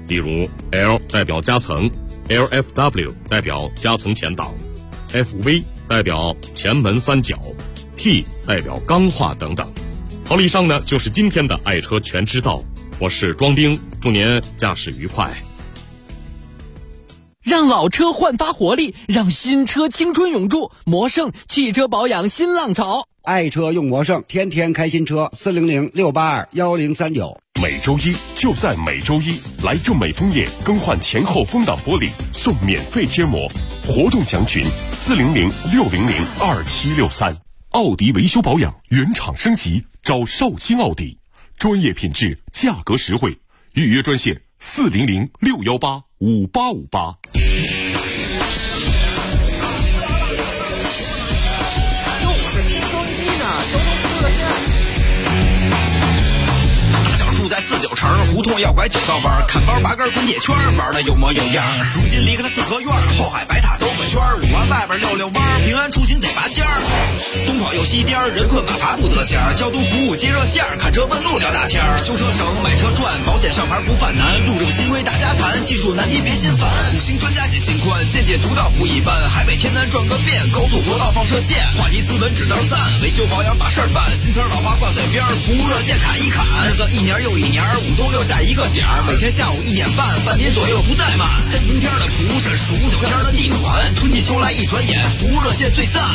例如 L 代表夹层， LFW 代表夹层前挡， FV 代表前门三角， T 代表钢化等等。好了，以上呢就是今天的爱车全知道，我是庄兵，祝您驾驶愉快。 让老车焕发活力，让新车青春永驻。魔胜汽车保养新浪潮， 爱车用魔胜，天天开新车。400-682-1039。 每周一就在每周一，来正美枫叶更换前后风挡玻璃送免费贴膜，活动详询400-600-2763。奥迪维修保养原厂升级，找绍兴奥迪，专业品质，价格实惠，预约专线400-618-5858。 在49城胡同要拐9道弯，看包拔根滚铁圈，玩的有模有样。如今离开了四合院，后海白塔兜个圈，5环外边溜弯，平安出行得拔尖儿。东跑又西颠，人困马乏不得闲。交通服务接热线，看车问路聊大天。修车省，买车赚，保险上牌不犯难。路政新规大家谈，技术难题别心烦。5星专家解心宽，见解独到不一般。海北天南转个遍，高速国道放射线。话题斯文只当赞，维修保养把事儿办。新词老话挂嘴边，服务热线砍一砍。日子一年又一年，5都留下一个点儿，每天下午1点半，半年左右不怠慢。3伏天的蒲是数9天的地暖，春季秋来一转眼，服务热线最赞。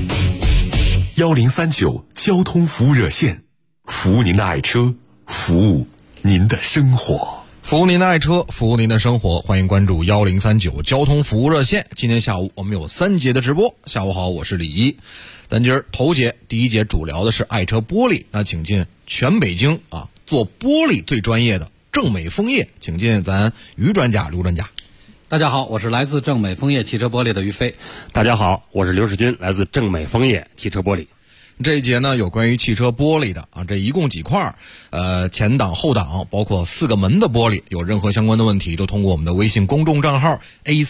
1039交通服务热线，服务您的爱车，服务您的生活。 服务您的爱车，服务您的生活，欢迎关注1039交通服务热线。今天下午我们有3节的直播。下午好，我是李一。咱今儿头节第一节主聊的是爱车玻璃，那请进全北京做玻璃最专业的正美枫叶，请进咱于专家刘专家。 大家好，我是来自正美枫叶汽车玻璃的于飞。 大家好，我是刘世军，来自正美枫叶汽车玻璃。 这一节呢有关于汽车玻璃的这一共几块前挡后挡包括4个门的玻璃，有任何相关的问题都通过我们的微信公众账号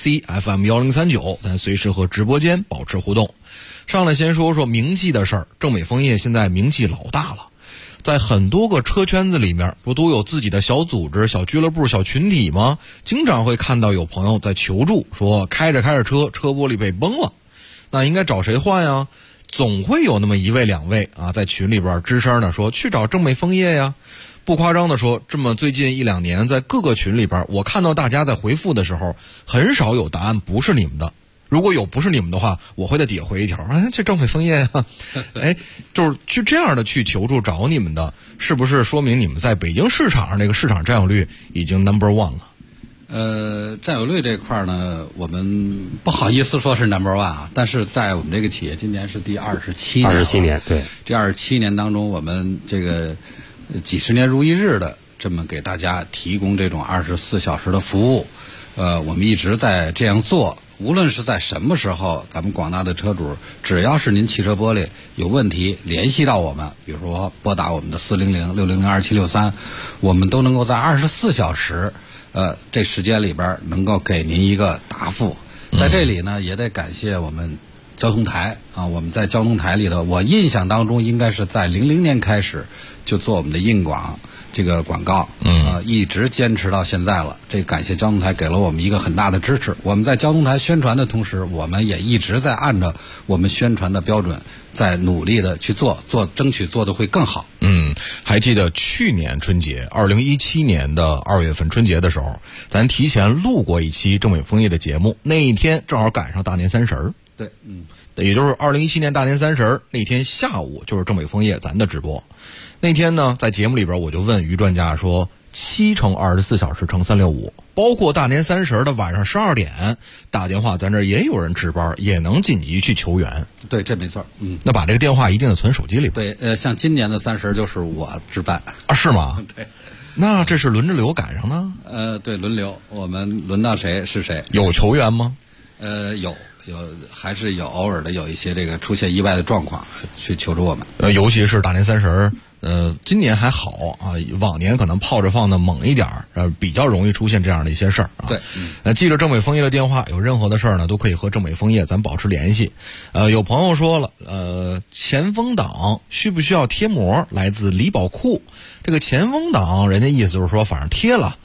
ACFM1039，咱随时和直播间保持互动。上来先说说名气的事儿，正美枫叶现在名气老大了，在很多个车圈子里面不都有自己的小组织、小俱乐部、小群体吗？经常会看到有朋友在求助，说开着车玻璃被崩了，那应该找谁换呀？总会有那么1位2位在群里边吱声的说去找正美枫叶呀。不夸张的说，这么最近1-2年在各个群里边，我看到大家在回复的时候，很少有答案不是你们的。如果有不是你们的话，我会在底下回一条，这正美枫叶呀，就是去这样的去求助找你们的，是不是说明你们在北京市场上这个市场占有率已经 No.1 了？ 占有率这块呢，我们不好意思说是 No.1 但是在我们这个企业今年是第27年 ，27年，对， 这27年当中，我们这个几十年如一日的这么给大家提供这种24小时的服务，我们一直在这样做。无论是在什么时候，咱们广大的车主，只要是您汽车玻璃有问题，联系到我们，比如说拨打我们的400-600-2763，我们都能够在24小时，这时间里边能够给您一个答复。在这里呢，也得感谢我们交通台我们在交通台里头，我印象当中应该是在00年开始就做我们的硬广这个广告，一直坚持到现在了。这感谢交通台给了我们一个很大的支持。我们在交通台宣传的同时，我们也一直在按照我们宣传的标准，在努力的去做，争取做的会更好。 还记得去年春节，2017年的2月份春节的时候，咱提前录过一期正美枫叶的节目，那一天正好赶上大年30儿。 对， 也就是2017年大年30儿那天下午，就是正美枫叶咱的直播。那天呢，在节目里边我就问于专家说，7乘24小时乘365，包括大年30的晚上12点打电话，咱这也有人值班，也能紧急去求援。 对，这没错。 那把这个电话一定得存手机里边。 对，像今年的30就是我值班是吗？ 对。 那这是轮着流赶上呢？ 对，轮流，我们轮到谁是谁。 有求援吗？ 有，还是有偶尔的有一些这个出现意外的状况去求助我们。 尤其是大年30，今年还好往年可能炮着放的猛一点比较容易出现这样的一些事儿对， 记着正美枫叶的电话，有任何的事儿呢，都可以和正美枫叶咱保持联系。有朋友说了，前风挡需不需要贴膜？来自李宝库，这个前风挡，人家意思就是说，反正贴了，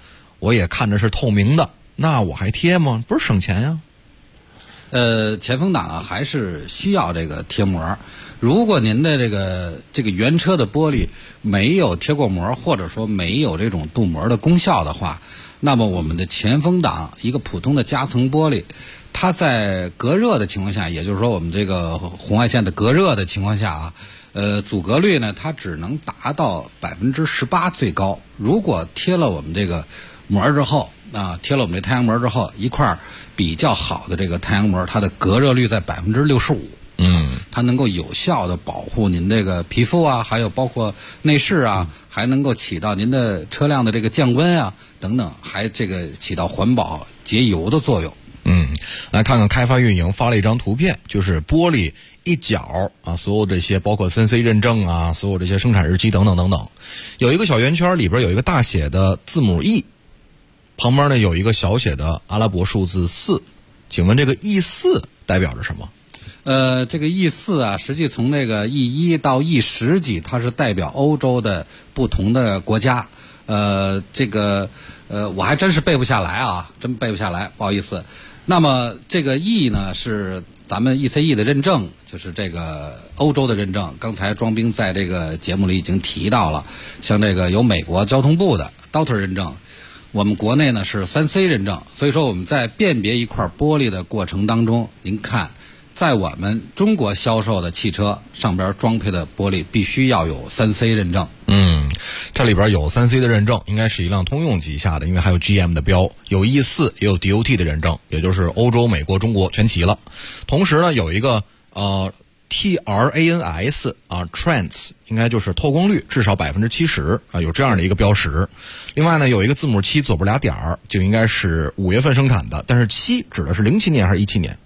我也看着是透明的，那我还贴吗？不是省钱呀？ 前风挡啊，还是需要这个贴膜。如果您的这个原车的玻璃没有贴过膜，或者说没有这种镀膜的功效的话，那么我们的前风挡一个普通的夹层玻璃，它在隔热的情况下，也就是说我们这个红外线的隔热的情况下啊，阻隔率呢，它只能达到18%最高。如果贴了我们这个膜之后啊，贴了我们这太阳膜之后，一块比较好的这个太阳膜，它的隔热率在65%。它能够有效的保护您这个皮肤啊，还有包括内饰啊，还能够起到您的车辆的这个降温啊等等，还这个起到环保节油的作用。 来看看开发运营发了一张图片，就是玻璃一角啊，所有这些包括3C 认证啊，所有这些生产日期等等等等，有一个小圆圈，里边有一个大写的字母 E， 旁边呢有一个小写的阿拉伯数字4，请问这个 E4 代表着什么？ 这个 E4 啊，实际从那个 E1 到 E10几，它是代表欧洲的不同的国家。我还真是背不下来啊，真背不下来，不好意思。那么这个 E 呢，是咱们 ECE 的认证，就是这个欧洲的认证。刚才庄兵在这个节目里已经提到了，像这个有美国交通部的 DOTR 认证，我们国内呢是3C 认证。所以说我们在辨别一块玻璃的过程当中，您看，在我们中国销售的汽车上边装配的玻璃必须要有3C 认证。 这里边有3C 的认证，应该是一辆通用旗下的，因为还有 GM 的标，有 E4 也有 DOT 的认证，也就是欧洲、美国、中国全齐了。同时呢，有一个TRANS 啊 ，Trans 应该就是透光率至少70%啊，有这样的一个标识。另外呢，有一个字母7左边俩点儿，就应该是5月份生产的，但是7指的是07年还是17年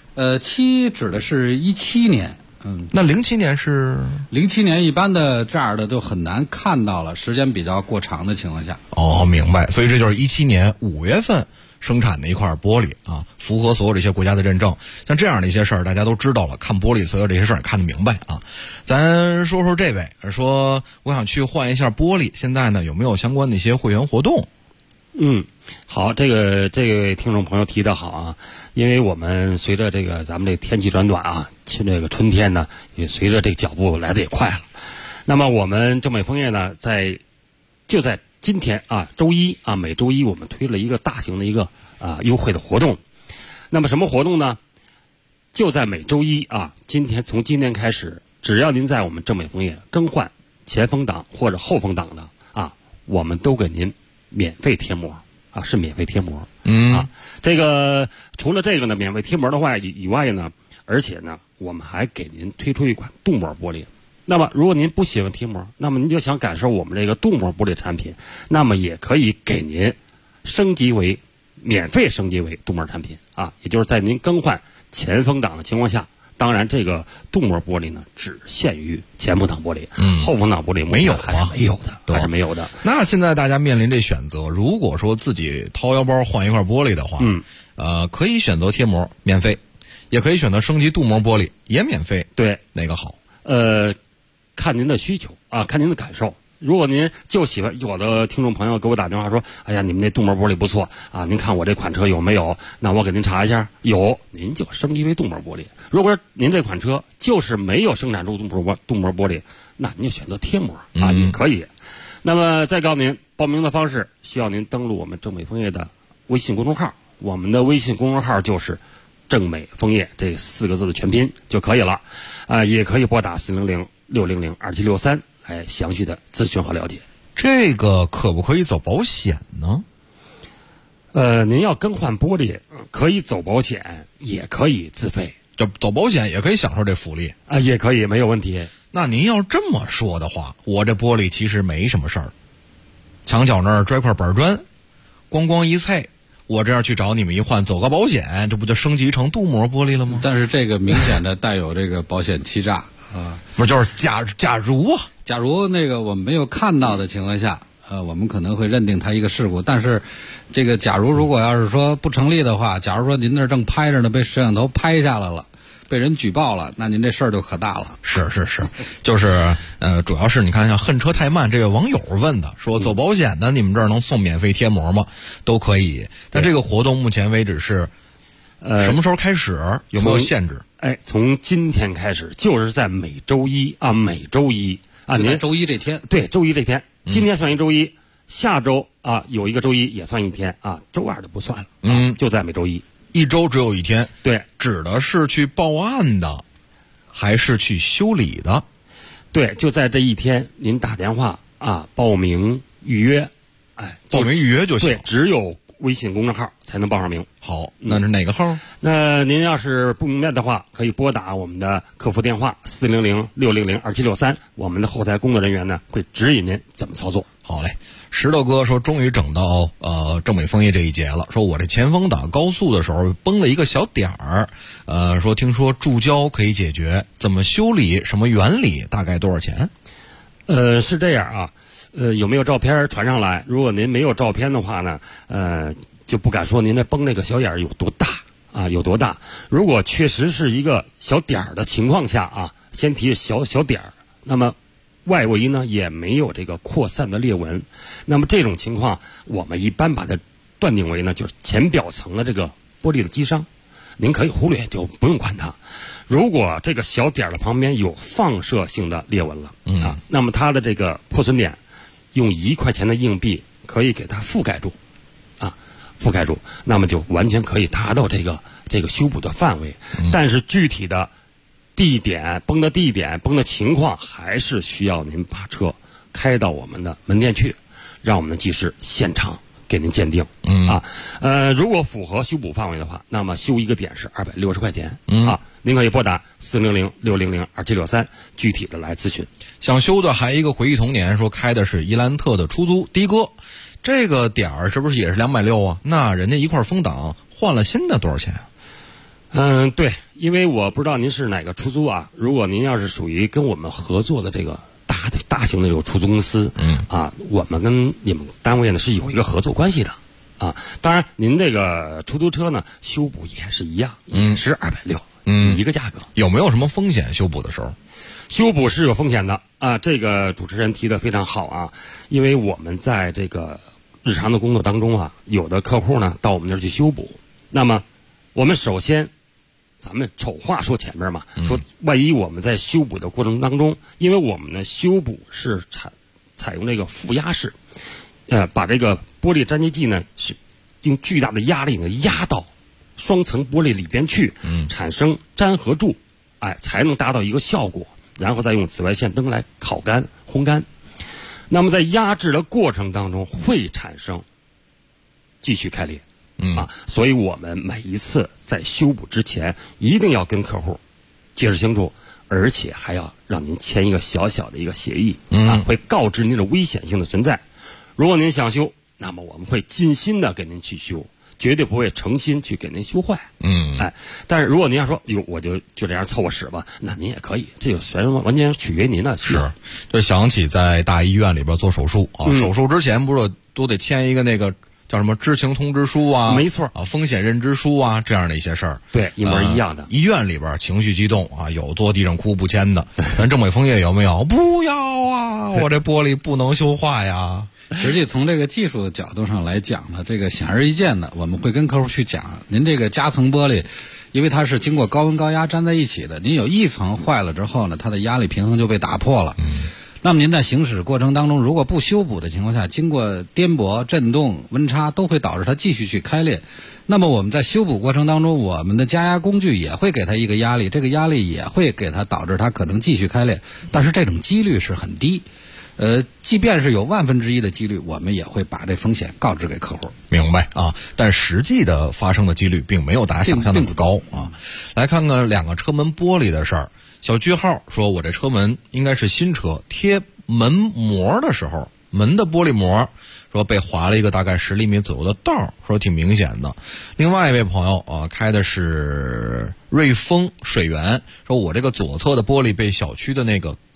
？7指的是17年。 那07年是 07年，一般的这样的就很难看到了，时间比较过长的情况下。 明白。所以这就是17年5月份生产的一块玻璃啊，符合所有这些国家的认证。像这样的一些事儿，大家都知道了，看玻璃所有这些事儿看得明白啊。咱说说这位说，我想去换一下玻璃，现在呢有没有相关的一些会员活动？ 好，这位听众朋友提得好啊，因为我们随着咱们这天气转暖啊，这个春天呢，也随着这个脚步来得也快了。那么我们正美枫叶呢，就在今天啊，周一啊，每周一我们推了一个大型的一个优惠的活动。那么什么活动呢？就在每周一啊，从今天开始，只要您在我们正美枫叶更换前风挡或者后风挡的啊，我们都给您免费贴膜啊，是免费贴膜。这个除了这个呢，免费贴膜的话以外呢，而且呢，我们还给您推出一款镀膜玻璃。那么如果您不喜欢贴膜，那么您就想感受我们这个镀膜玻璃产品，那么也可以给您免费升级为镀膜产品啊，也就是在您更换前风挡的情况下。当然，这个镀膜玻璃呢，只限于前风挡玻璃，后风挡玻璃没有还是没有的。 那现在大家面临这选择，如果说自己掏腰包换一块玻璃的话，可以选择贴膜免费，也可以选择升级镀膜玻璃也免费。 对， 哪个好？ 看您的需求啊，看您的感受。如果您就喜欢，有的听众朋友给我打电话说，哎呀，你们那镀膜玻璃不错啊，您看我这款车有没有？那我给您查一下，有，您就升级为镀膜玻璃。如果您这款车就是没有生产出镀膜玻璃，那您就选择贴膜啊，也可以。那么再告诉您，报名的方式需要您登录我们正美枫叶的微信公众号，我们的微信公众号就是正美枫叶这4个字的全拼就可以了。也可以拨打400-600-2763来详细的咨询和了解。 这个可不可以走保险呢？ 您要更换玻璃，可以走保险，也可以自费。 走保险也可以享受这福利啊，也可以，没有问题。 那您要这么说的话，我这玻璃其实没什么事儿，墙角那儿拽块板砖，咣一啐，我这样去找你们一换，走个保险，这不就升级成镀膜玻璃了吗？ 但是这个明显的带有这个保险欺诈啊， 不就是假如那个我们没有看到的情况下，我们可能会认定它一个事故。但是这个如果要是说不成立的话，假如说您那儿正拍着呢，被摄像头拍下来了， 被人举报了，那您这事儿就可大了。 是，就是主要是你看，像恨车太慢，这位网友问的，说走保险的你们这儿能送免费贴膜吗？都可以，但这个活动目前为止是什么时候开始？有没有限制？ 从今天开始，就是在每周一啊，您周一这天， 对，周一这天，今天算一周一，下周啊有一个周一也算一天啊，周二就不算了，就在每周一， 一周只有一天。 对， 指的是去报案的，还是去修理的？ 对，就在这一天，您打电话啊，报名预约， 报名预约就行。 对，只有微信公众号才能报上名。 好，那是哪个号？ 那您要是不明白的话，可以拨打我们的客服电话400-600-2763，我们的后台工作人员呢会指引您怎么操作。 好嘞，石头哥说终于整到正北枫叶这一节了，说我这前锋打高速的时候崩了一个小点儿，说听说注胶可以解决，怎么修理，什么原理，大概多少钱？ 是这样啊，有没有照片传上来？如果您没有照片的话呢，就不敢说您这崩那个小眼儿有多大啊，有多大。如果确实是一个小点儿的情况下啊，先提小点儿，那么外围呢也没有这个扩散的裂纹，那么这种情况我们一般把它断定为呢就是前表层的这个玻璃的击伤，您可以忽略，就不用管它。如果这个小点儿的旁边有放射性的裂纹了那么它的这个破损点用1块钱的硬币可以给它覆盖住那么就完全可以达到这个修补的范围。但是具体的崩的情况还是需要您把车开到我们的门店去，让我们的技师现场给您鉴定。如果符合修补范围的话，那么修一个点是260块钱您可以拨打400-600-2763具体的来咨询。 想修的还有一个回忆童年，说开的是伊兰特的出租的哥，这个点儿是不是也是260啊？那人家一块风挡换了新的多少钱啊？ 对，因为我不知道您是哪个出租啊。如果您要是属于跟我们合作的这个大型的这个出租公司，我们跟你们单位呢是有一个合作关系的当然，您这个出租车呢修补也是一样，也是260，一个价格。 有没有什么风险？修补的时候， 修补是有风险的这个主持人提的非常好啊，因为我们在这个日常的工作当中有的客户呢到我们那儿去修补，那么我们首先。咱们丑话说前面嘛，说万一我们在修补的过程当中，因为我们的修补是采用这个负压式，把这个玻璃粘接剂呢是用巨大的压力呢压到双层玻璃里边去，产生粘合柱，才能达到一个效果，然后再用紫外线灯来烤干、烘干。那么在压制的过程当中会产生继续开裂。所以我们每一次在修补之前一定要跟客户解释清楚，而且还要让您签一个小小的一个协议会告知您的危险性的存在。如果您想修，那么我们会尽心的给您去修，绝对不会诚心去给您修坏。但是如果您要说我就这样凑合使吧，那您也可以，这个完全取决于您的。 是，就想起在大医院里边做手术手术之前不是都得签一个那个叫什么知情通知书没错风险认知书这样的一些事儿， 对，一模一样的。 医院里边情绪激动有坐地上哭不签的，咱正北枫叶有没有？不要我这玻璃不能修坏呀。 实际从这个技术的角度上来讲呢，这个显而易见的，我们会跟客户去讲，您这个夹层玻璃，因为它是经过高温高压粘在一起的，您有一层坏了之后呢，它的压力平衡就被打破了。那么您在行驶过程当中，如果不修补的情况下，经过颠簸、震动、温差，都会导致它继续去开裂。那么我们在修补过程当中，我们的加压工具也会给它一个压力，这个压力也会给它导致它可能继续开裂，但是这种几率是很低。即便是有1/1000的几率，我们也会把这风险告知给客户。 明白但实际的发生的几率并没有大家想象那么高来看看2个车门玻璃的事儿。小句号说，我这车门应该是新车，贴门膜的时候，门的玻璃膜说被划了一个大概10厘米左右的道，说挺明显的。另外一位朋友开的是瑞丰水源，说我这个左侧的玻璃被小区的那个杆儿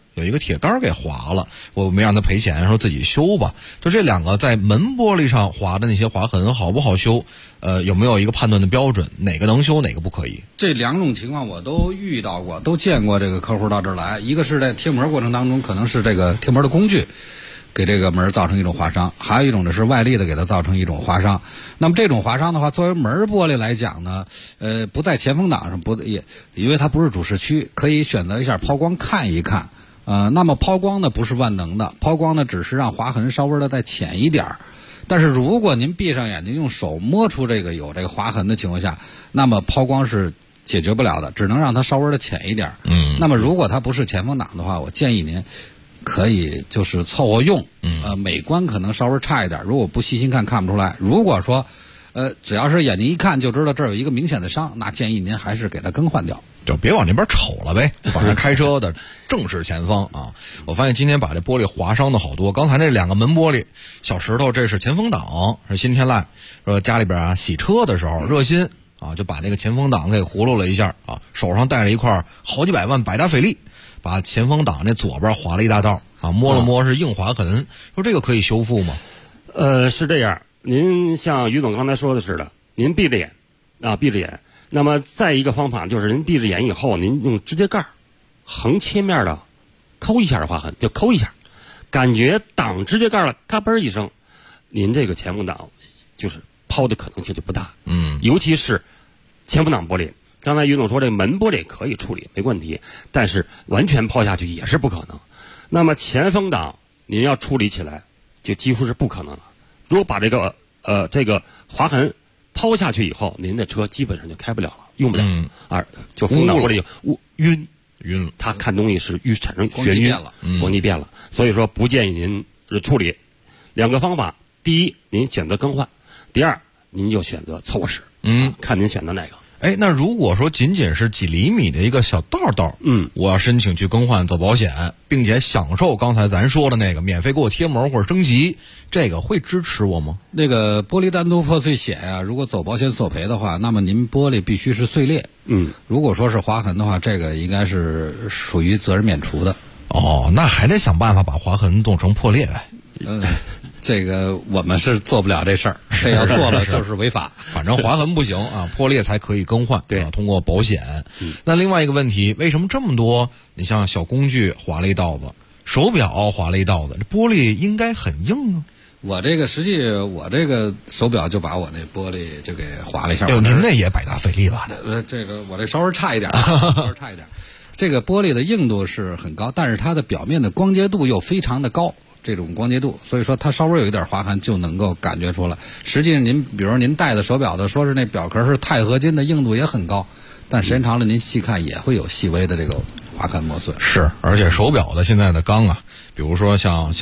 有一个铁杆给划了，我没让他赔钱，说自己修吧。就这两个在门玻璃上划的那些划痕好不好修？有没有一个判断的标准？哪个能修，哪个不可以？ 这两种情况我都遇到过，都见过。这个客户到这儿来，一个是在贴膜过程当中，可能是这个贴膜的工具给这个门造成一种划伤，还有一种呢是外力的给它造成一种划伤。那么这种划伤的话，作为门玻璃来讲呢，不在前风挡上，也因为它不是主视区，可以选择一下抛光看一看。那么抛光呢不是万能的，抛光呢只是让划痕稍微的再浅一点儿。但是如果您闭上眼睛用手摸出这个有这个划痕的情况下，那么抛光是解决不了的，只能让它稍微的浅一点。那么如果它不是前风挡的话，我建议您可以就是凑合用，美观可能稍微差一点，如果不细心看看不出来。如果说只要是眼睛一看就知道这儿有一个明显的伤，那建议您还是给它更换掉， 就别往那边瞅了呗，反正开车的正是前方啊。我发现今天把这玻璃划伤的好多，刚才那两个门玻璃小石头，这是前风挡，是新天籁，说家里边洗车的时候热心啊，就把那个前风挡给葫芦了一下啊，手上带着一块好几百万百达翡丽，把前风挡那左边划了一大道啊，摸了摸是硬划痕，说这个可以修复吗？ 是这样，您像于总刚才说的似的，您闭着眼啊，闭着眼。那么再一个方法就是您闭着眼以后，您用指甲盖横切面的抠一下划痕，就抠一下，感觉挡指甲盖了，嘎嘣一声，您这个前风挡就是抛的可能性就不大。尤其是前风挡玻璃，刚才于总说这门玻璃可以处理没问题，但是完全抛下去也是不可能。那么前风挡您要处理起来就几乎是不可能了。如果把这个划痕抛下去以后，您的车基本上就开不了了，用不了，就风挡玻璃晕了，它看东西是产生眩晕了，光机变了。所以说不建议您处理。两个方法，第一您选择更换，第二您就选择凑合使，看您选择哪个。 那如果说仅仅是几厘米的一个小道道，我要申请去更换走保险，并且享受刚才咱说的那个免费给我贴膜或者升级，这个会支持我吗？ 那个玻璃单独破碎险啊，如果走保险索赔的话，那么您玻璃必须是碎裂。如果说是划痕的话，这个应该是属于责任免除的。 那还得想办法把划痕弄成破裂呗。 这个我们是做不了这事儿，这要做了就是违法。 反正划痕不行啊，破裂才可以更换。 对， 通过保险。那另外一个问题，为什么这么多？你像小工具划了一道子，手表划了一道子，这玻璃应该很硬啊。 我这个手表就把我那玻璃就给划了一下。 您那也百达翡丽吧？ 这个我这稍微差一点，稍微差一点。这个玻璃的硬度是很高，但是它的表面的光洁度又非常的高。这种光洁度，所以说它稍微有一点划痕就能够感觉出来。实际上比如您戴的手表的，说是那表壳是钛合金的，硬度也很高，但时间长了您细看也会有细微的这个划痕磨损。 是，而且手表的现在的钢啊，比如说像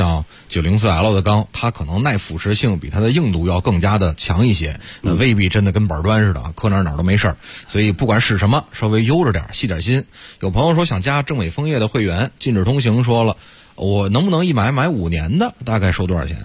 904L 的钢，它可能耐腐蚀性比它的硬度要更加的强一些，未必真的跟板砖似的磕哪儿都没事儿。所以不管是什么，稍微悠着点，细点心。有朋友说想加正美枫叶的会员，禁止通行说了，我能不能一买5年的？大概收多少钱？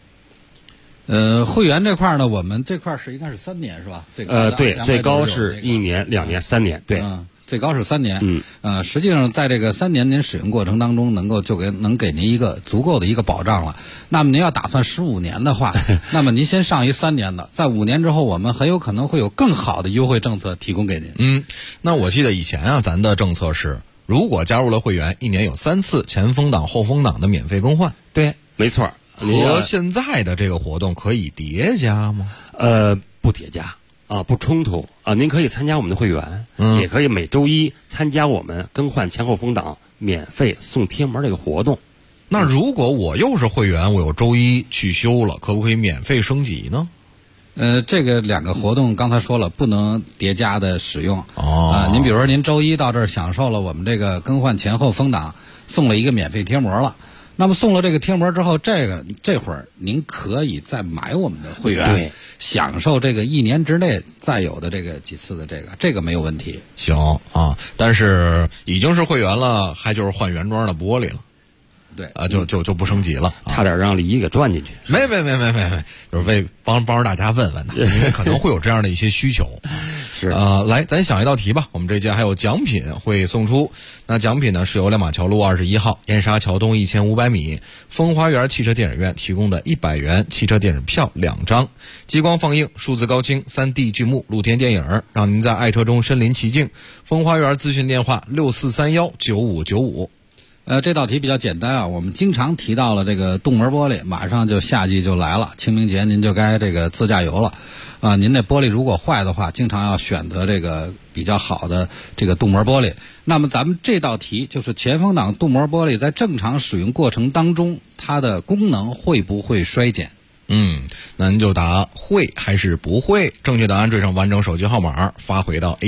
会员这块呢，我们这块是应该是3年是吧？ 对，最高是1年、2年、3年，对。 最高是3年。实际上在这个3年您使用过程当中，能给您一个足够的一个保障了。那么您要打算15年的话，那么您先上一3年的，在5年之后，我们很有可能会有更好的优惠政策提供给您。 那我记得以前啊，咱的政策是，如果加入了会员，1年有3次前风挡、后风挡的免费更换。 对，没错。 和现在的这个活动可以叠加吗？ 不叠加。不冲突啊！您可以参加我们的会员，也可以每周一参加我们更换前后风挡免费送贴膜这个活动。 那如果我又是会员，我有周一去修了，可不可以免费升级呢？ 这个2个活动刚才说了，不能叠加的使用。您比如说您周一到这儿享受了我们这个更换前后风挡，送了一个免费贴膜了。那么送了这个贴膜之后，这会儿您可以再买我们的会员，对，享受这个1年之内再有的这个几次的这个没有问题。 行啊，但是已经是会员了，还就是换原装的玻璃了。 对啊，就不升级了， 差点让李一给转进去。 没，就是帮着大家问问的，因为可能会有这样的一些需求。 是来，咱想一道题吧。我们这届还有奖品会送出。那奖品呢是由亮马桥路21号、燕莎桥东1500米、风花园汽车电影院提供的100元汽车电影票2张，激光放映、数字高清、3D 剧目、露天电影，让您在爱车中身临其境。风花园咨询电话64319595。 这道题比较简单啊，我们经常提到了这个镀膜玻璃，马上就夏季就来了，清明节您就该这个自驾游了啊。您那玻璃如果坏的话，经常要选择这个比较好的这个镀膜玻璃。那么咱们这道题就是前风挡镀膜玻璃在正常使用过程当中，它的功能会不会衰减？ 那您就答会还是不会？正确答案缀上完整手机号码发回到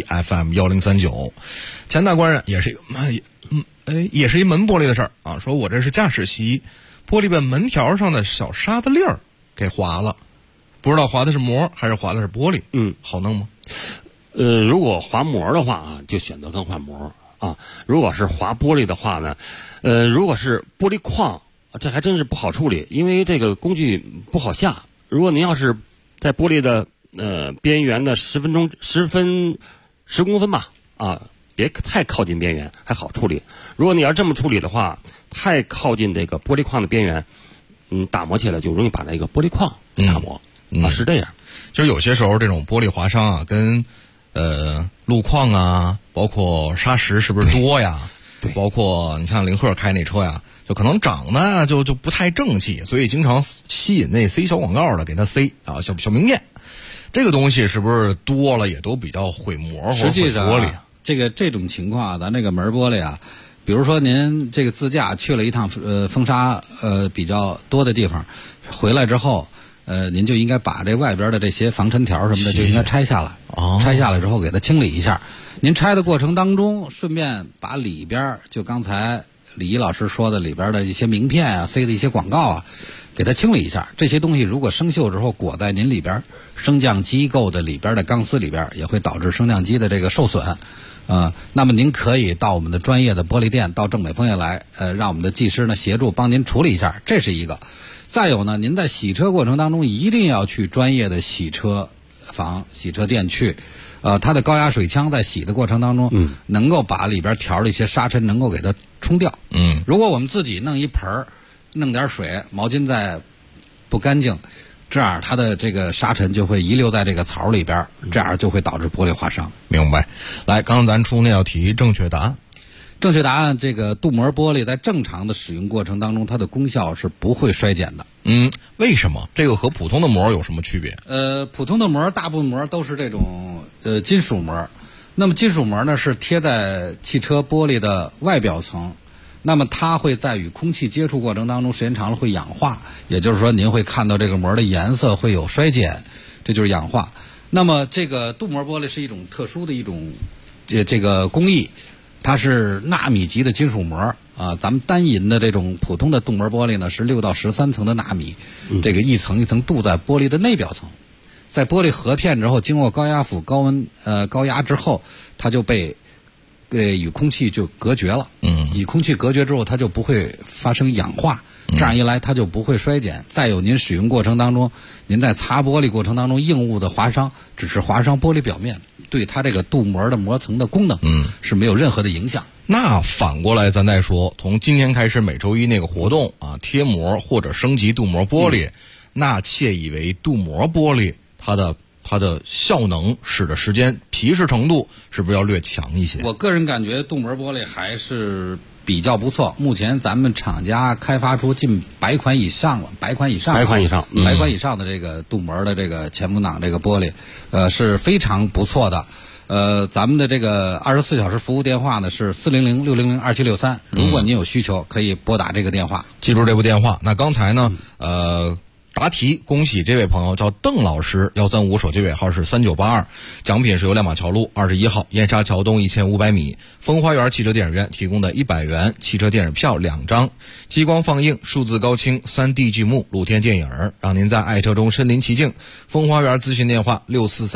ACFM1039。钱大官人也是一门玻璃的事儿啊，说我这是驾驶席玻璃被门条上的小沙子粒儿给划了，不知道划的是膜还是划的是玻璃。好弄吗？ 如果划膜的话啊，就选择更换膜啊。如果是划玻璃的话呢，如果是玻璃框，这还真是不好处理，因为这个工具不好下。如果您要是在玻璃的边缘的10公分吧啊，别太靠近边缘，还好处理。如果你要这么处理的话，太靠近这个玻璃框的边缘，打磨起来就容易把那个玻璃框打磨啊，是这样。 就是有些时候这种玻璃划伤啊，跟路况啊，包括砂石是不是多呀？ 对， 包括你像凌鹤开那车呀，就可能长得就不太正气，所以经常吸引那塞小广告的给他塞啊小名片。这个东西是不是多了也都比较毁膜或者毁玻璃？ 这种情况啊，咱这个门玻璃啊，比如说您这个自驾去了一趟风沙比较多的地方，回来之后您就应该把这外边的这些防尘条什么的就应该拆下来。拆下来之后给它清理一下。您拆的过程当中，顺便把里边就刚才李毅老师说的里边的一些名片啊、塞的一些广告啊，给它清理一下。这些东西如果生锈之后裹在您里边升降机构的里边的钢丝里边，也会导致升降机的这个受损。那么您可以到我们的专业的玻璃店，到正美枫叶来，让我们的技师呢协助帮您处理一下，这是一个。再有呢，您在洗车过程当中一定要去专业的洗车房、洗车店去，它的高压水枪在洗的过程当中，能够把里边条的一些沙尘能够给它冲掉。如果我们自己弄一盆儿，弄点水，毛巾再不干净，这样它的这个沙尘就会遗留在这个槽里边，这样就会导致玻璃划伤。 明白。来，刚刚咱出那道题，正确答案。 正确答案，这个镀膜玻璃在正常的使用过程当中，它的功效是不会衰减的。 为什么？这个和普通的膜有什么区别？ 普通的膜，大部分膜都是这种金属膜。那么金属膜呢是贴在汽车玻璃的外表层，那么它会在与空气接触过程当中，时间长了会氧化，也就是说您会看到这个膜的颜色会有衰减，这就是氧化。那么这个镀膜玻璃是一种特殊的一种这个工艺。它是纳米级的金属膜啊，咱们单银的这种普通的镀膜玻璃呢是6到13层的纳米，这个一层一层镀在玻璃的内表层，在玻璃合片之后，经过高压辅、高温高压之后，它就被与空气就隔绝了。与空气隔绝之后，它就不会发生氧化，这样一来它就不会衰减。再有您使用过程当中，您在擦玻璃过程当中硬物的划伤，只是划伤玻璃表面。对它这个镀膜的膜层的功能，是没有任何的影响。 那反过来咱再说，从今天开始每周一那个活动啊，贴膜或者升级镀膜玻璃，那窃以为镀膜玻璃它的效能、使的时间、皮实程度是不是要略强一些？ 我个人感觉镀膜玻璃还是比较不错。目前咱们厂家开发出近100款以上了，100款以上的这个镀膜的这个前风挡这个玻璃，是非常不错的。咱们的这个24小时服务电话呢是400-600-2763，如果您有需求可以拨打这个电话， 记住这部电话。那刚才呢，答题，恭喜这位朋友叫邓老师，135手机尾号是3982，奖品是由亮马桥路21号、燕莎桥东1500米、风花园汽车电影院提供的100元汽车电影票2张，激光放映、数字高清、3D 剧目、露天电影，让您在爱车中身临其境。风花园咨询电话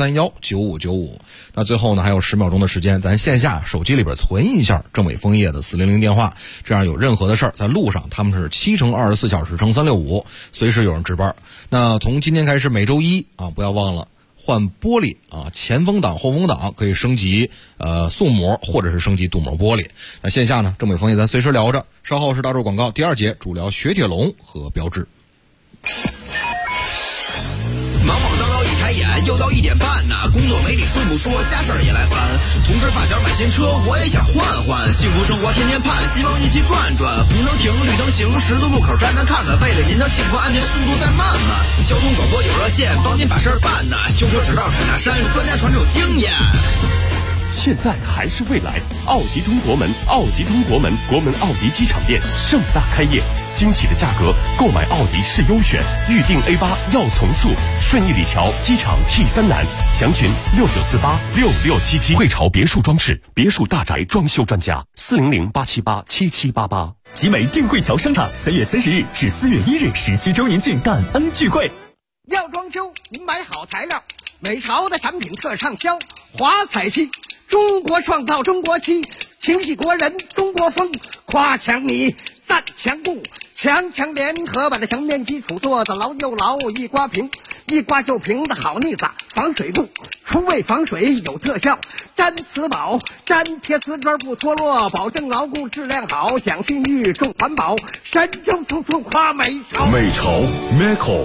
64319595。那最后呢，还有10秒钟的时间，咱线下手机里边存一下正美枫叶的400电话，这样有任何的事儿在路上，他们是7×24小时×365，随时有人值班。那从今天开始每周一啊，不要忘了换玻璃啊，前风挡、后风挡可以升级塑膜或者是升级镀膜玻璃。那线下呢，郑美峰也咱随时聊着。稍后是大洲广告，第二节主聊雪铁龙和标致。 忙忙叨叨一抬眼，又到1点半呐，工作没理顺不说，家事儿也来烦。同事发小买新车，我也想换换，幸福生活天天盼，希望一起转转。红灯停，绿灯行，十字路口站站看看，为了您的幸福安全，速度再慢慢。交通广播有热线，帮您把事儿办呐。修车直到坎大山，专家传授经验。 现在还是未来，奥迪通国门，奥迪通国门，国门奥迪机场店盛大开业，惊喜的价格，购买奥迪是优选，预定 A8 要从速，顺义里桥机场 T3南，详询69486677。汇潮别墅装饰，别墅大宅装修专家，400-878-7788。 集美定汇桥商场3月30日至4月1日17周年庆感恩聚会。 要装修，您买好材料，美潮的产品特畅销，华彩漆。中国创造中国漆，情系国人中国风，夸墙你赞墙布，强强联合把这墙面基础做得牢又牢，一刮平一刮就平的好腻子，防水布，除味防水有特效，粘瓷宝粘贴瓷砖不脱落，保证牢固质量好，讲信誉重环保，神州处处夸美潮。 美潮 Meco。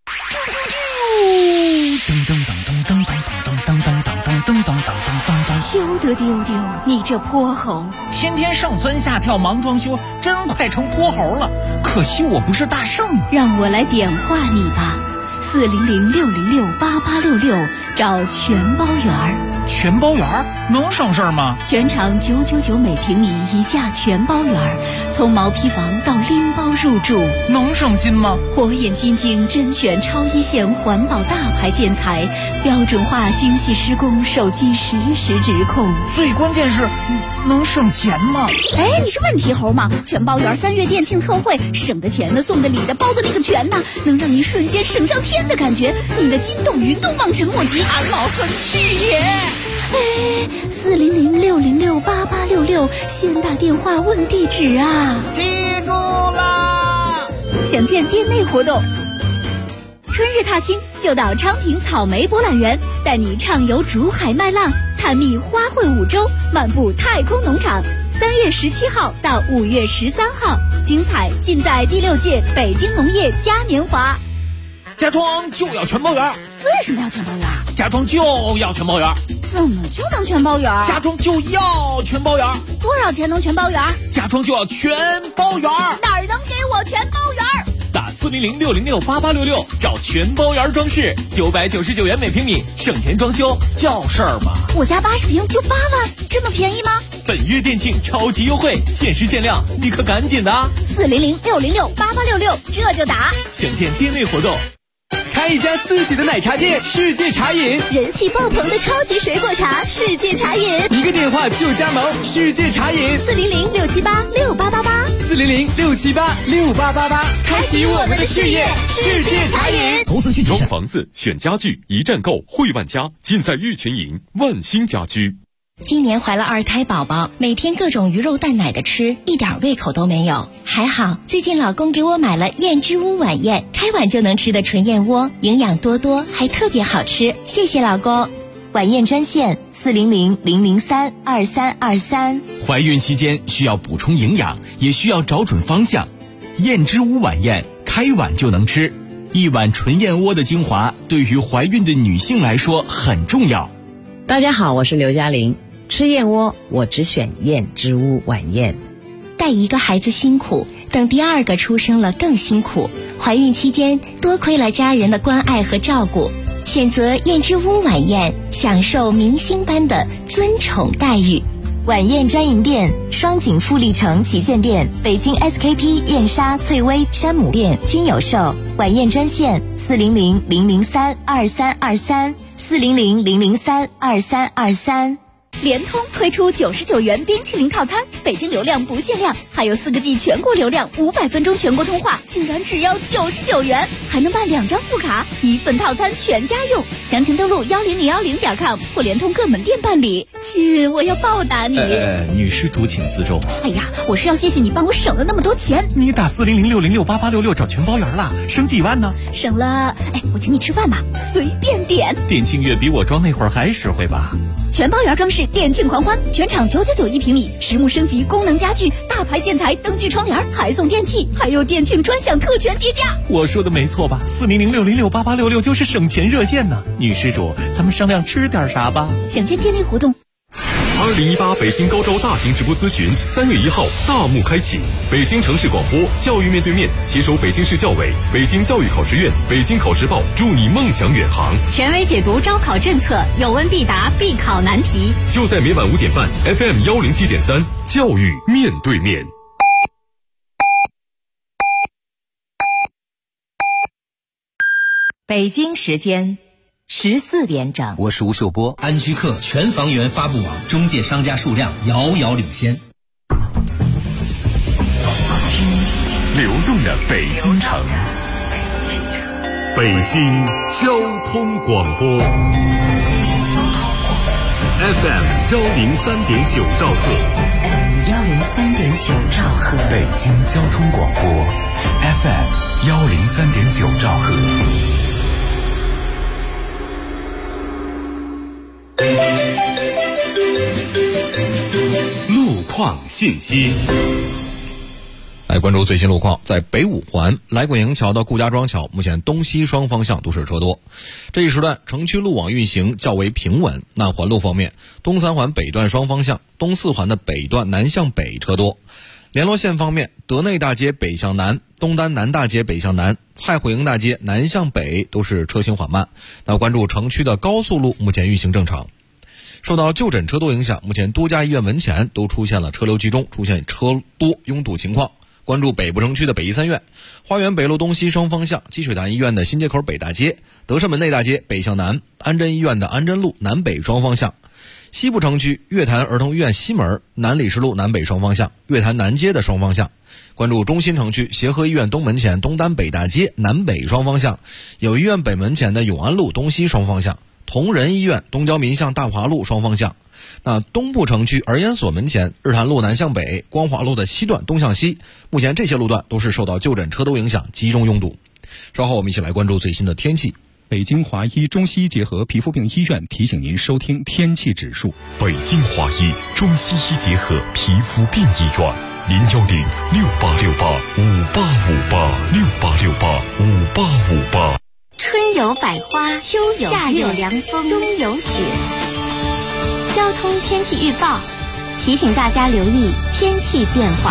噔噔噔噔噔噔噔噔噔噔噔噔噔噔噔， 休得丢丢，你这泼猴！ 天天上蹿下跳忙装修，真快成泼猴了。可惜我不是大圣， 让我来点化你吧。400-606-8866，找全包园。 全包园能省事吗？ 全场999每平米一价全包园，从毛坯房到拎包入住， 能省心吗？ 火眼金睛甄选超一线环保大牌建材，标准化精细施工，手机实时直控。 最关键是能省钱吗？ 哎，你是问题猴吗？全包园3月店庆特惠，省的钱的，送的礼的，包的那个全呐，能让你瞬间省上天的感觉，你的筋斗云都望尘莫及，俺老孙去也！哎，400-606-8866，先打电话问地址啊！ 记住啦！ 详见店内活动。春日踏青就到昌平草莓博览园，带你畅游竹海麦浪，探秘花卉五洲，漫步太空农场。3月17号到5月13号，精彩尽在第6届北京农业嘉年华。 家装就要全包园。 为什么要全包园？ 家装就要全包园。 怎么就能全包园？ 家装就要全包园。 多少钱能全包园？ 家装就要全包园。 哪儿能给我全包园？ 打400-606-8866，找全包园装饰，999元每平米，省钱装修叫事儿吗？ 我家80平就8万，这么便宜吗？ 本月店庆超级优惠，限时限量，你可赶紧的啊 ！400-606-8866，这就打。 详见店内活动。开一家自己的奶茶店，世界茶饮， 人气爆棚的超级水果茶，世界茶饮， 一个电话就加盟，世界茶饮 ，400-678-6888，400-678-6888， 开启我们的事业，世界茶饮。 投资需求，装房子选家具，一站购汇万家，尽在玉泉营万兴家居。 今年怀了2胎宝宝，每天各种鱼肉蛋奶的吃，一点胃口都没有。还好最近老公给我买了燕之屋晚宴，开碗就能吃的纯燕窝，营养多多，还特别好吃。谢谢老公。晚宴专线400-003-2323。 怀孕期间需要补充营养，也需要找准方向。燕之屋晚宴，开碗就能吃，一碗纯燕窝的精华，对于怀孕的女性来说很重要。 大家好，我是刘嘉玲。吃燕窝，我只选燕之屋晚宴。 带一个孩子辛苦，等第2个出生了更辛苦。怀孕期间多亏了家人的关爱和照顾，选择燕之屋晚宴，享受明星般的尊宠待遇。 晚宴专营店：双井富力城旗舰店、北京 SKP 燕莎、翠微、山姆店均有售。晚宴专线400-003-2323，400-003-2323。 联通推出99元冰淇淋套餐，北京流量不限量，还有4个G 全国流量，500分钟全国通话，竟然只要99元，还能办2张副卡，1份套餐全家用。详情登录10010.com 或联通各门店办理。亲，我要报答你。 女施主请自重。 哎呀，我是要谢谢你帮我省了那么多钱。 你打40060688866找全包圆了，省几万呢？ 省了，我请你吃饭吧，随便点。 电庆月比我装那会儿还实惠吧？ 全包圆装饰，店庆狂欢，全场999一平米，实木升级，功能家具，大牌建材，灯具窗帘，还送电器，还有店庆专享特权叠加。 我说的没错吧？40060688866就是省钱热线呢。女施主，咱们商量吃点啥吧？ 享签店内活动。 2018北京高招大型直播咨询3月1号大幕开启，北京城市广播教育面对面携手北京市教委、北京教育考试院、北京考试报，助你梦想远航。 权威解读招考政策，有问必答，必考难题。 就在每晚5点半 FM 107.3，教育面对面。 北京时间14点整， 我是吴秀波。安居客全房源发布网中介商家数量遥遥领先。 流动的北京城， 北京交通广播 FM 103.9兆赫 103.9兆赫， 北京交通广播 FM 103.9兆赫。 路况信息。 来关注最新路况，在北五环来广营桥到顾家庄桥，目前东西双方向都是车多。这一时段城区路网运行较为平稳。南环路方面，东三环北段双方向、东四环的北段南向北车多。联络线方面，德内大街北向南、东单南大街北向南、蔡慧营大街南向北都是车行缓慢。那关注城区的高速路目前运行正常。受到就诊车多影响，目前多家医院门前都出现了车流集中，出现车多拥堵情况。关注北部城区的北医三院、花园北路东西双方向、积水潭医院的新街口北大街、德胜门内大街北向南、安贞医院的安贞路南北双方向。西部城区月坛儿童医院西门、南礼士路南北双方向、月坛南街的双方向。关注中心城区协和医院东门前东单北大街南北双方向，友谊院北门前的永安路东西双方向，同仁医院东郊民巷大华路双方向。那东部城区儿研所门前日坛路南向北、光华路的西段东向西，目前这些路段都是受到就诊车多影响，集中拥堵。稍后我们一起来关注最新的天气。 北京华医中西医结合皮肤病医院提醒您收听天气指数。 北京华医中西医结合皮肤病医院，0106868586868685858。 春有百花，秋有夏有凉风，冬有雪。交通天气预报提醒大家留意天气变化。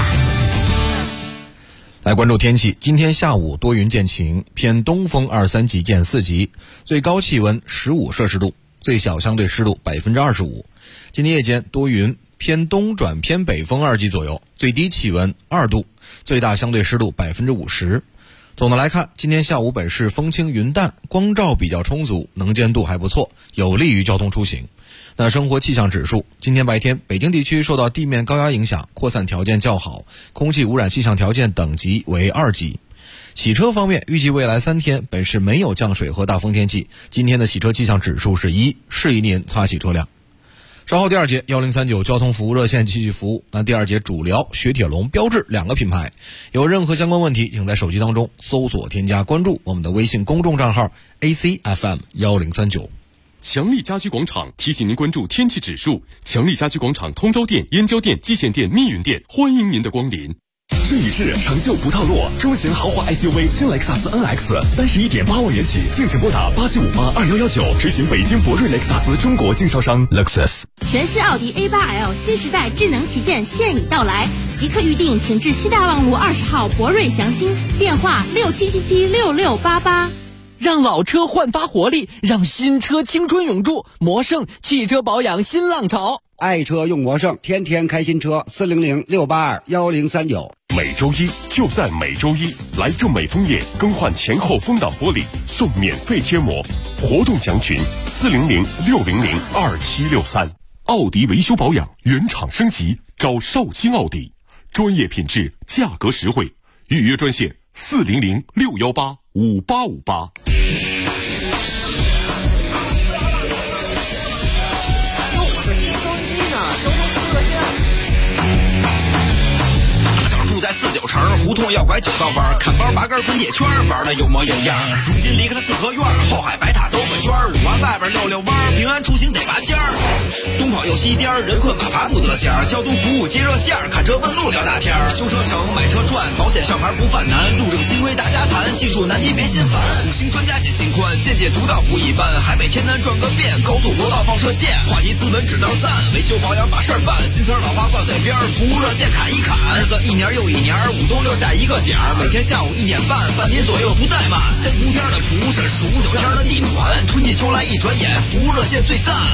来关注天气，今天下午多云见晴，偏东风2、3级见4级，最高气温15摄氏度，最小相对湿度25%。今天夜间多云，偏东转偏北风2级左右，最低气温2度，最大相对湿度50%。总的来看，今天下午本市风轻云淡，光照比较充足，能见度还不错，有利于交通出行。那生活气象指数，今天白天北京地区受到地面高压影响，扩散条件较好，空气污染气象条件等级为2级。洗车方面，预计未来3天本市没有降水和大风天气，今天的洗车气象指数是1，适宜您擦洗车辆。稍后第2节1039交通服务热线继续服务。那第2节主聊雪铁龙、标致2个品牌，有任何相关问题，请在手机当中搜索添加关注我们的微信公众账号 ACFM1039。 强力家居广场提醒您关注天气指数。强力家居广场通州店、燕郊店、蓟县店、密云店，欢迎您的光临。 这一世成就不套路，中型豪华 SUV 新雷克萨斯 NX 31.8万元起，敬请拨打87582119，垂询北京博瑞雷克萨斯中国经销商 Lexus。 全新奥迪 A8L 新时代智能旗舰现已到来，即刻预定，请至西大望路20号博瑞祥兴，电话67776688。 让老车焕发活力，让新车青春永驻。魔胜汽车保养新浪潮， 爱车用魔胜，天天开新车，400-682-1039。 每周一就在每周一，来众美枫叶更换前后风挡玻璃，送免费贴膜，活动详询400-600-2763。 奥迪维修保养原厂升级，找绍兴奥迪，专业品质，价格实惠，预约专线400-618-5858。 在49城胡同要拐9道弯，看包拔根滚铁圈，玩的有模有样。如今离开了四合院，后海白塔兜个圈，5环外边溜弯，平安出行得拔尖儿。东跑又西颠，人困马乏不得闲。交通服务接热线，看车问路聊大天。修车省，买车赚，保险上牌不犯难。路政新规大家盘，技术难题别心烦。5星专家解心宽，见解独到不一般。海北天南转个遍，高速国道放射线。话题斯文只道赞，维修保养把事儿办。新词老话挂嘴边，服务热线砍一砍。日子一年又一年，5东6下一个点儿，每天下午1点半，半年左右不怠慢。先伏天的蒲是数9天的地暖，春季秋来一转眼，服务热线最赞。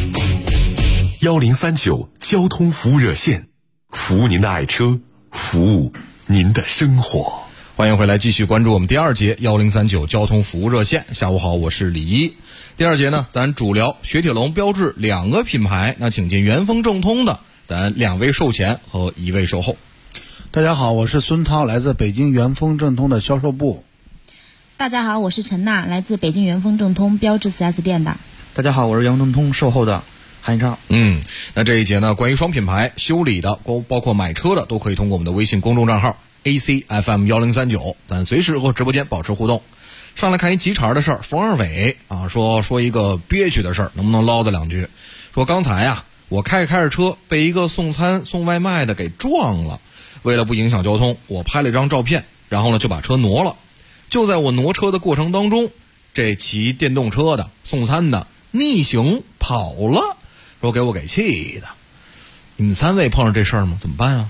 1039交通服务热线，服务您的爱车，服务您的生活。 欢迎回来，继续关注我们第2节1039交通服务热线。下午好，我是李一。第2节呢，咱主聊雪铁龙、标致2个品牌，那请进元丰正通的咱2位售前和1位售后。 大家好，我是孙涛，来自北京元丰正通的销售部。 大家好，我是陈娜，来自北京元丰正通标致 4S 店的。 大家好，我是元丰正通售后的韩超。 那这一节呢，关于双品牌修理的，包括买车的，都可以通过我们的微信公众账号 ACFM1039，咱随时和直播间保持互动。上来看一急茬的事儿，冯二伟啊说一个憋屈的事儿，能不能唠叨2句？说刚才啊，我开着车被一个送餐送外卖的给撞了。为了不影响交通，我拍了一张照片，然后呢就把车挪了。就在我挪车的过程当中，这骑电动车的送餐的逆行跑了，说给我给气的。你们3位碰上这事儿吗？怎么办啊？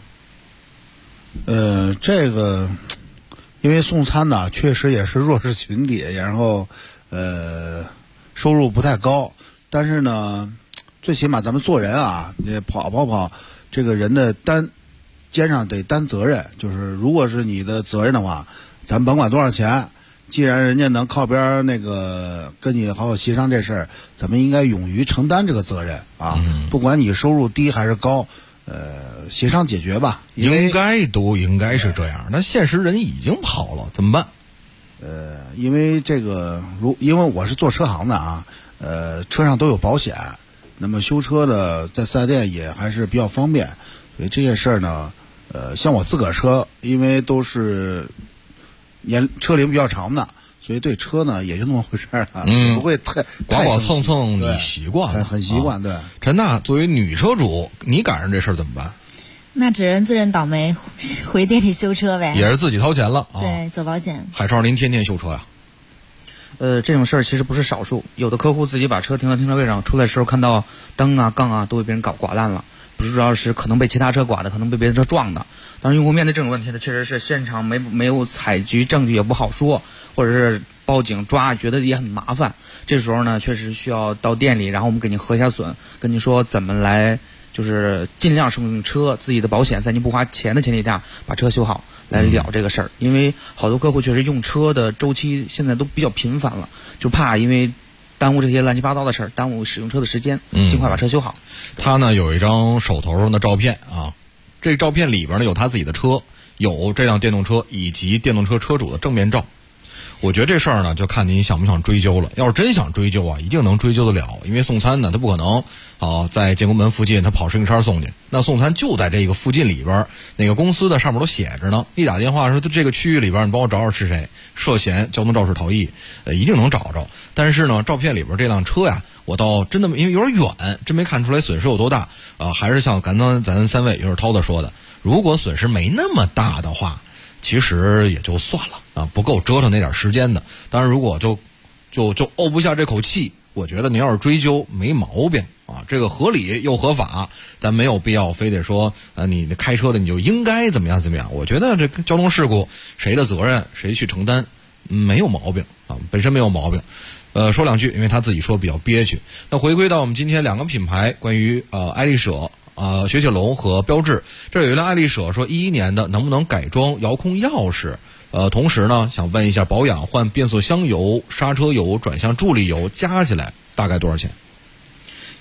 这个因为送餐呢确实也是弱势群体，然后收入不太高，但是呢最起码咱们做人啊，你跑这个人的肩上得担责任，就是如果是你的责任的话，咱甭管多少钱，既然人家能靠边那个跟你好好协商这事儿，咱们应该勇于承担这个责任啊！不管你收入低还是高，协商解决吧。应该是这样。那现实人已经跑了，怎么办？ 因为这个因为我是做车行的啊，车上都有保险，那么修车的在4S店也还是比较方便，所以这些事儿呢。像我自个儿车，因为都是车龄比较长的，所以对车呢也就那么回事儿了，不会太蹭蹭，你习惯了， 很习惯。对， 陈娜作为女车主，你赶上这事儿怎么办？ 那只能自认倒霉，回店里修车呗。 也是自己掏钱了， 对，走保险。 海超，您天天修车呀？ 这种事儿其实不是少数，有的客户自己把车停到停车位上，出来的时候看到灯啊、杠啊都被别人刮烂了。不知道是可能被其他车刮的，可能被别的车撞的。当然，用户面对这种问题呢，确实是现场没有采集证据也不好说，或者是报警抓，觉得也很麻烦。这时候呢，确实需要到店里，然后我们给您核一下损，跟您说怎么来，就是尽量使用车自己的保险，在您不花钱的前提下把车修好，来了这个事儿。因为好多客户确实用车的周期现在都比较频繁了，就怕因为耽误这些乱七八糟的事儿，耽误使用车的时间，尽快把车修好。 他呢有一张手头上的照片啊，这照片里边呢有他自己的车，有这辆电动车以及电动车车主的正面照。我觉得这事儿呢就看您想不想追究了。要是真想追究啊，一定能追究得了，因为送餐呢他不可能在建国门附近他跑石景山送去，那送餐就在这个附近里边，哪个公司的上面都写着呢，一打电话说这个区域里边你帮我找找是谁，涉嫌交通肇事逃逸，一定能找着。但是呢照片里边这辆车呀，我倒真的因为有点远，真没看出来损失有多大还是像刚刚咱3位就是涛子说的，如果损失没那么大的话，其实也就算了不够折腾那点时间的。当然如果就怄不下这口气，我觉得您要是追究没毛病这个合理又合法，咱没有必要非得说你开车的你就应该怎么样怎么样。我觉得这交通事故谁的责任谁去承担没有毛病本身没有毛病。说2句，因为他自己说比较憋屈。那回归到我们今天2个品牌，关于爱丽舍雪铁龙和标致。这有一辆爱丽舍说11年的能不能改装遥控钥匙，同时呢想问一下保养换变速箱油、刹车油、转向助力油加起来大概多少钱？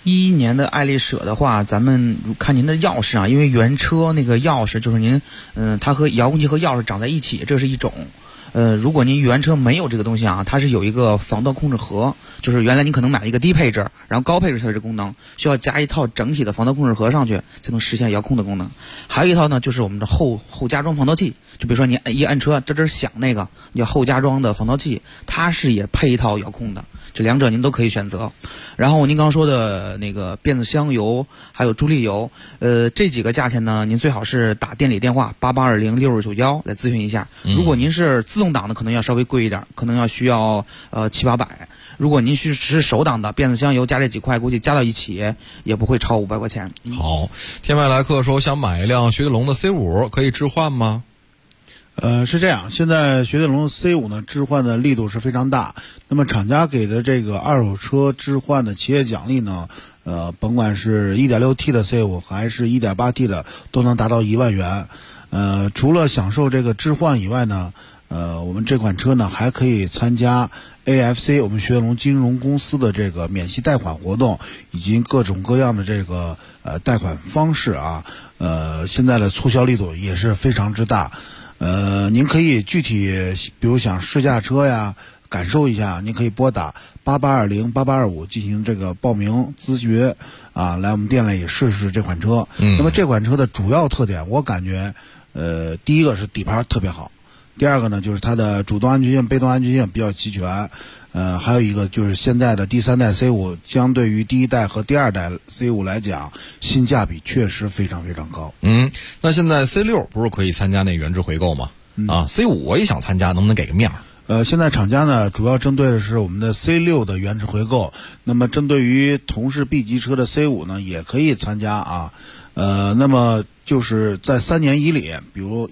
11年的爱丽舍的话，咱们看您的钥匙啊，因为原车那个钥匙就是您，它和遥控器和钥匙长在一起，这是一种。如果您原车没有这个东西啊，它是有一个防盗控制盒，就是原来您可能买了一个低配置，然后高配置才有这功能，需要加一套整体的防盗控制盒上去，才能实现遥控的功能。还有一套呢，就是我们的后加装防盗器，就比如说你一按车吱吱响那个，叫后加装的防盗器，它是也配一套遥控的，这两者您都可以选择。然后您刚说的那个变速箱油还有助力油，这几个价钱呢，您最好是打店里电话88206991来咨询一下。如果您是自动挡的，可能要稍微贵一点，可能要需要700-800。如果您是手挡的，变速箱油加这几块，估计加到一起也不会超500块钱。 好，天外来客说想买一辆雪铁龙的 C5， 可以置换吗？ 是这样，现在雪铁龙 C5 呢置换的力度是非常大。那么厂家给的这个二手车置换的企业奖励呢，甭管是 1.6T 的 C5 还是 1.8T 的，都能达到1万元。除了享受这个置换以外呢，我们这款车呢还可以参加 AFC 我们雪铁龙金融公司的这个免息贷款活动，以及各种各样的这个贷款方式啊。现在的促销力度也是非常之大。您可以具体比如想试驾车呀，感受一下，您可以拨打8820-8825进行这个报名咨询啊，来我们店里试试这款车。那么这款车的主要特点，我感觉第一个是底盘特别好，第二个呢就是它的主动安全性、被动安全性比较齐全，还有一个就是现在的第三代 C5 相对于第一代和第二代 C5 来讲，性价比确实非常非常高。 那现在 C6 不是可以参加那原值回购吗？C5 我也想参加，能不能给个面儿？ 现在厂家呢主要针对的是我们的 C6 的原值回购，那么针对于同是 B 级车的 C5 呢也可以参加啊。那么就是在3年以里，比如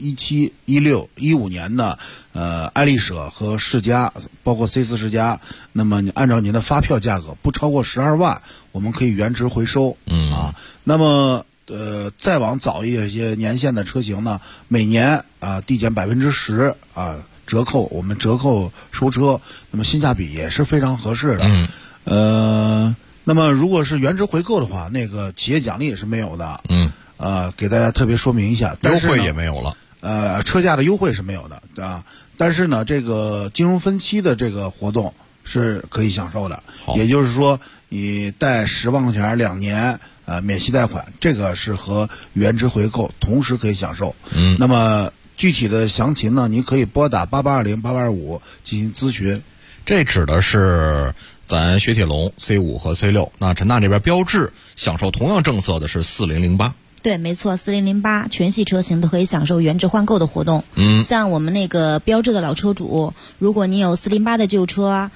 17、16、15年的爱丽舍和世嘉，包括 C4 世嘉，那么你按照您的发票价格不超过12万，我们可以原值回收。那么再往早一些年限的车型呢，每年递减10%折扣，我们折扣收车，那么性价比也是非常合适的。那么如果是原值回购的话，那个企业奖励也是没有的。给大家特别说明一下， 优惠也没有了。 车价的优惠是没有的啊，但是呢，这个金融分期的这个活动是可以享受的。也就是说，你贷10万块钱2年，免息贷款，这个是和原值回购同时可以享受。那么具体的详情呢，您可以拨打8820-8825进行咨询。 这指的是咱雪铁龙 C5 和 C6， 那陈大这边标致享受同样政策的是4008。 对，没错，4008全系车型都可以享受原值换购的活动。像我们那个标致的老车主，如果你有408的旧车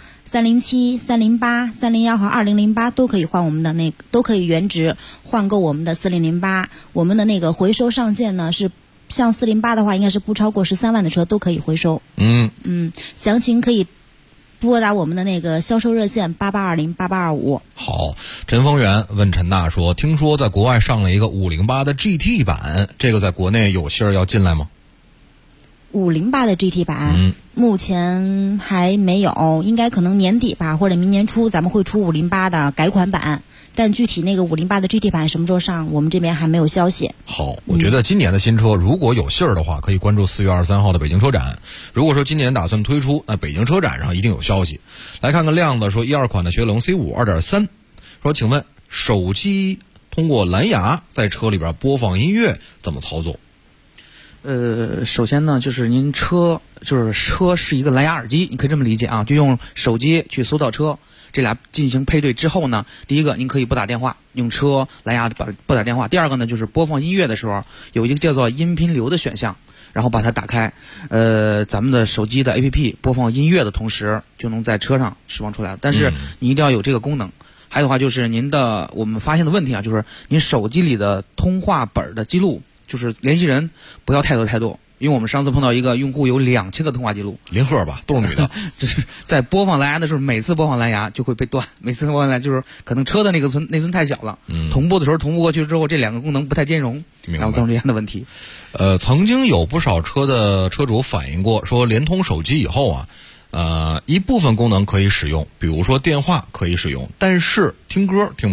，307、308、301和2008都可以换我们的都可以原值换购我们的4008。我们的那个回收上限呢是，像408的话，应该是不超过13万的车都可以回收。详情可以拨打我们的那个销售热线8820-8825。 好，陈丰源问陈大说，听说在国外上了一个508的 GT 版，这个在国内有信儿要进来吗 ？508的 GT 版，目前还没有，应该可能年底吧，或者明年初咱们会出508的改款版。但具体那个508的 GT 版什么时候上，我们这边还没有消息。 好，我觉得今年的新车如果有信儿的话，可以关注4月23号的北京车展。如果说今年打算推出，那北京车展上一定有消息。来看看亮子说，12款的雪铁龙 C5 2.3， 说请问手机通过蓝牙在车里边播放音乐怎么操作？ 首先呢，就是您车是一个蓝牙耳机，你可以这么理解啊，就用手机去搜到车，这俩进行配对之后呢，第一个您可以拨打电话，用车蓝牙拨打电话。第二个呢，就是播放音乐的时候有一个叫做音频流的选项，然后把它打开，咱们的手机的 APP 播放音乐的同时就能在车上释放出来。但是你一定要有这个功能。还有的话就是我们发现的问题啊，就是您手机里的通话本的记录，就是联系人不要太多，因为我们上次碰到一个用户有2000个通话记录， 林鹤吧，都是女的， 就是在播放蓝牙的时候，每次播放蓝牙就会被断，每次播放蓝牙就是可能车的那个内存太小了，同步的时候同步过去之后，这两个功能不太兼容，然后造成这样的问题。 曾经有不少车的车主反映过，说联通手机以后啊，一部分功能可以使用，比如说电话可以使用，但是听歌听不了。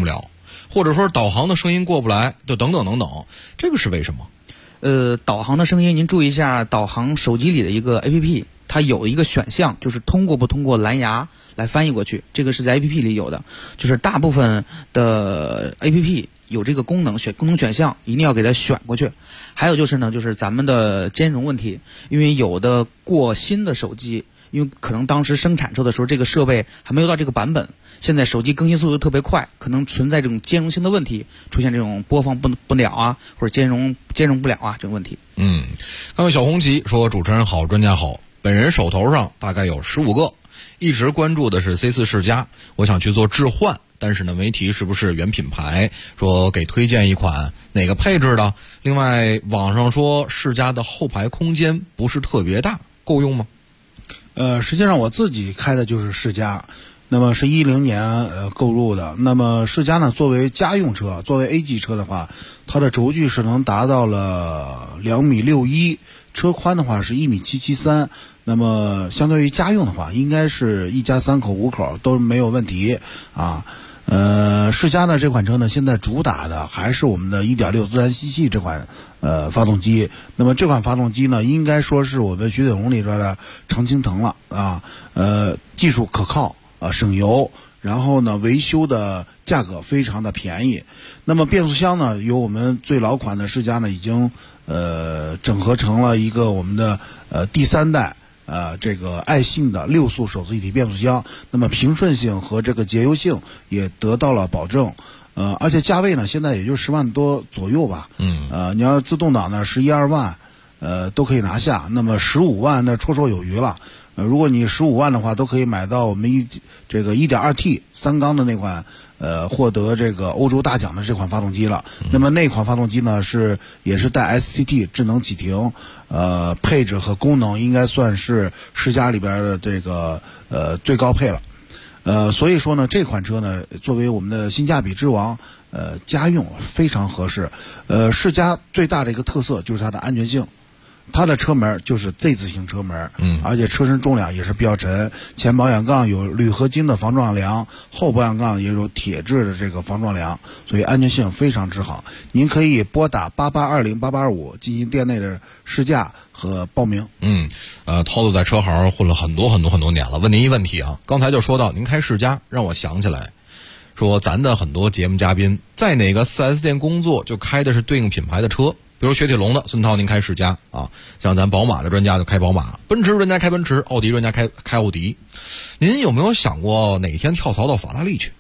或者说导航的声音过不来，就等等等等，这个是为什么？ 导航的声音您注意一下，导航手机里的一个 APP， 它有一个选项，就是通过不通过蓝牙来翻译过去，这个是在 APP 里有的，就是大部分的 APP 有这个功能选项，一定要给它选过去。还有就是呢，就是咱们的兼容问题，因为有的过新的手机，因为可能当时生产出的时候这个设备还没有到这个版本，现在手机更新速度特别快，可能存在这种兼容性的问题，出现这种播放不了啊，或者兼容不了啊这种问题。 刚才小红旗说主持人好，专家好，本人手头上大概有15个，一直关注的是 C4 世嘉，我想去做置换，但是呢没提是不是原品牌，说给推荐一款哪个配置的。另外网上说世嘉的后排空间不是特别大，够用吗？ 实际上我自己开的就是世嘉，那么是10年购入的。那么世嘉呢，作为家用车，作为 A 级车的话，它的轴距是能达到了2.61米，车宽的话是1.773米。那么相对于家用的话，应该是一家3口5口都没有问题啊。世嘉呢这款车呢，现在主打的还是我们的 1.6 自然吸气这款发动机。那么这款发动机呢，应该说是我们雪铁龙里边的常青藤了啊。技术可靠省油，然后呢维修的价格非常的便宜。那么变速箱呢，由我们最老款的世嘉呢已经整合成了一个我们的第3代这个爱信的6速手自一体变速箱，那么平顺性和这个节油性也得到了保证。而且价位呢，现在也就10万多左右吧。你要自动挡呢11、12万，都可以拿下。那么15万那绰绰有余了。如果你15万的话，都可以买到我们这个 1.2T 3缸的那款，获得这个欧洲大奖的这款发动机了。那么那款发动机呢也是带 STT 智能启停，配置和功能应该算是世嘉里边的这个最高配了。所以说呢，这款车呢作为我们的性价比之王，家用非常合适。世嘉最大的一个特色就是它的安全性。它的车门就是 Z 字形车门，而且车身重量也是比较沉，前保险杠有铝合金的防撞梁，后保险杠也有铁质的这个防撞梁，所以安全性非常之好。您可以拨打88208825进行店内的试驾和报名。 涛子在车行混了很多年了，问您一问题啊，刚才就说到您开世嘉，让我想起来说咱的很多节目嘉宾在哪个 4S 店工作就开的是对应品牌的车。比如雪铁龙的孙涛，您开世嘉啊；像咱宝马的专家就开宝马，奔驰专家开奔驰，奥迪专家开奥迪。您有没有想过哪天跳槽到法拉利去？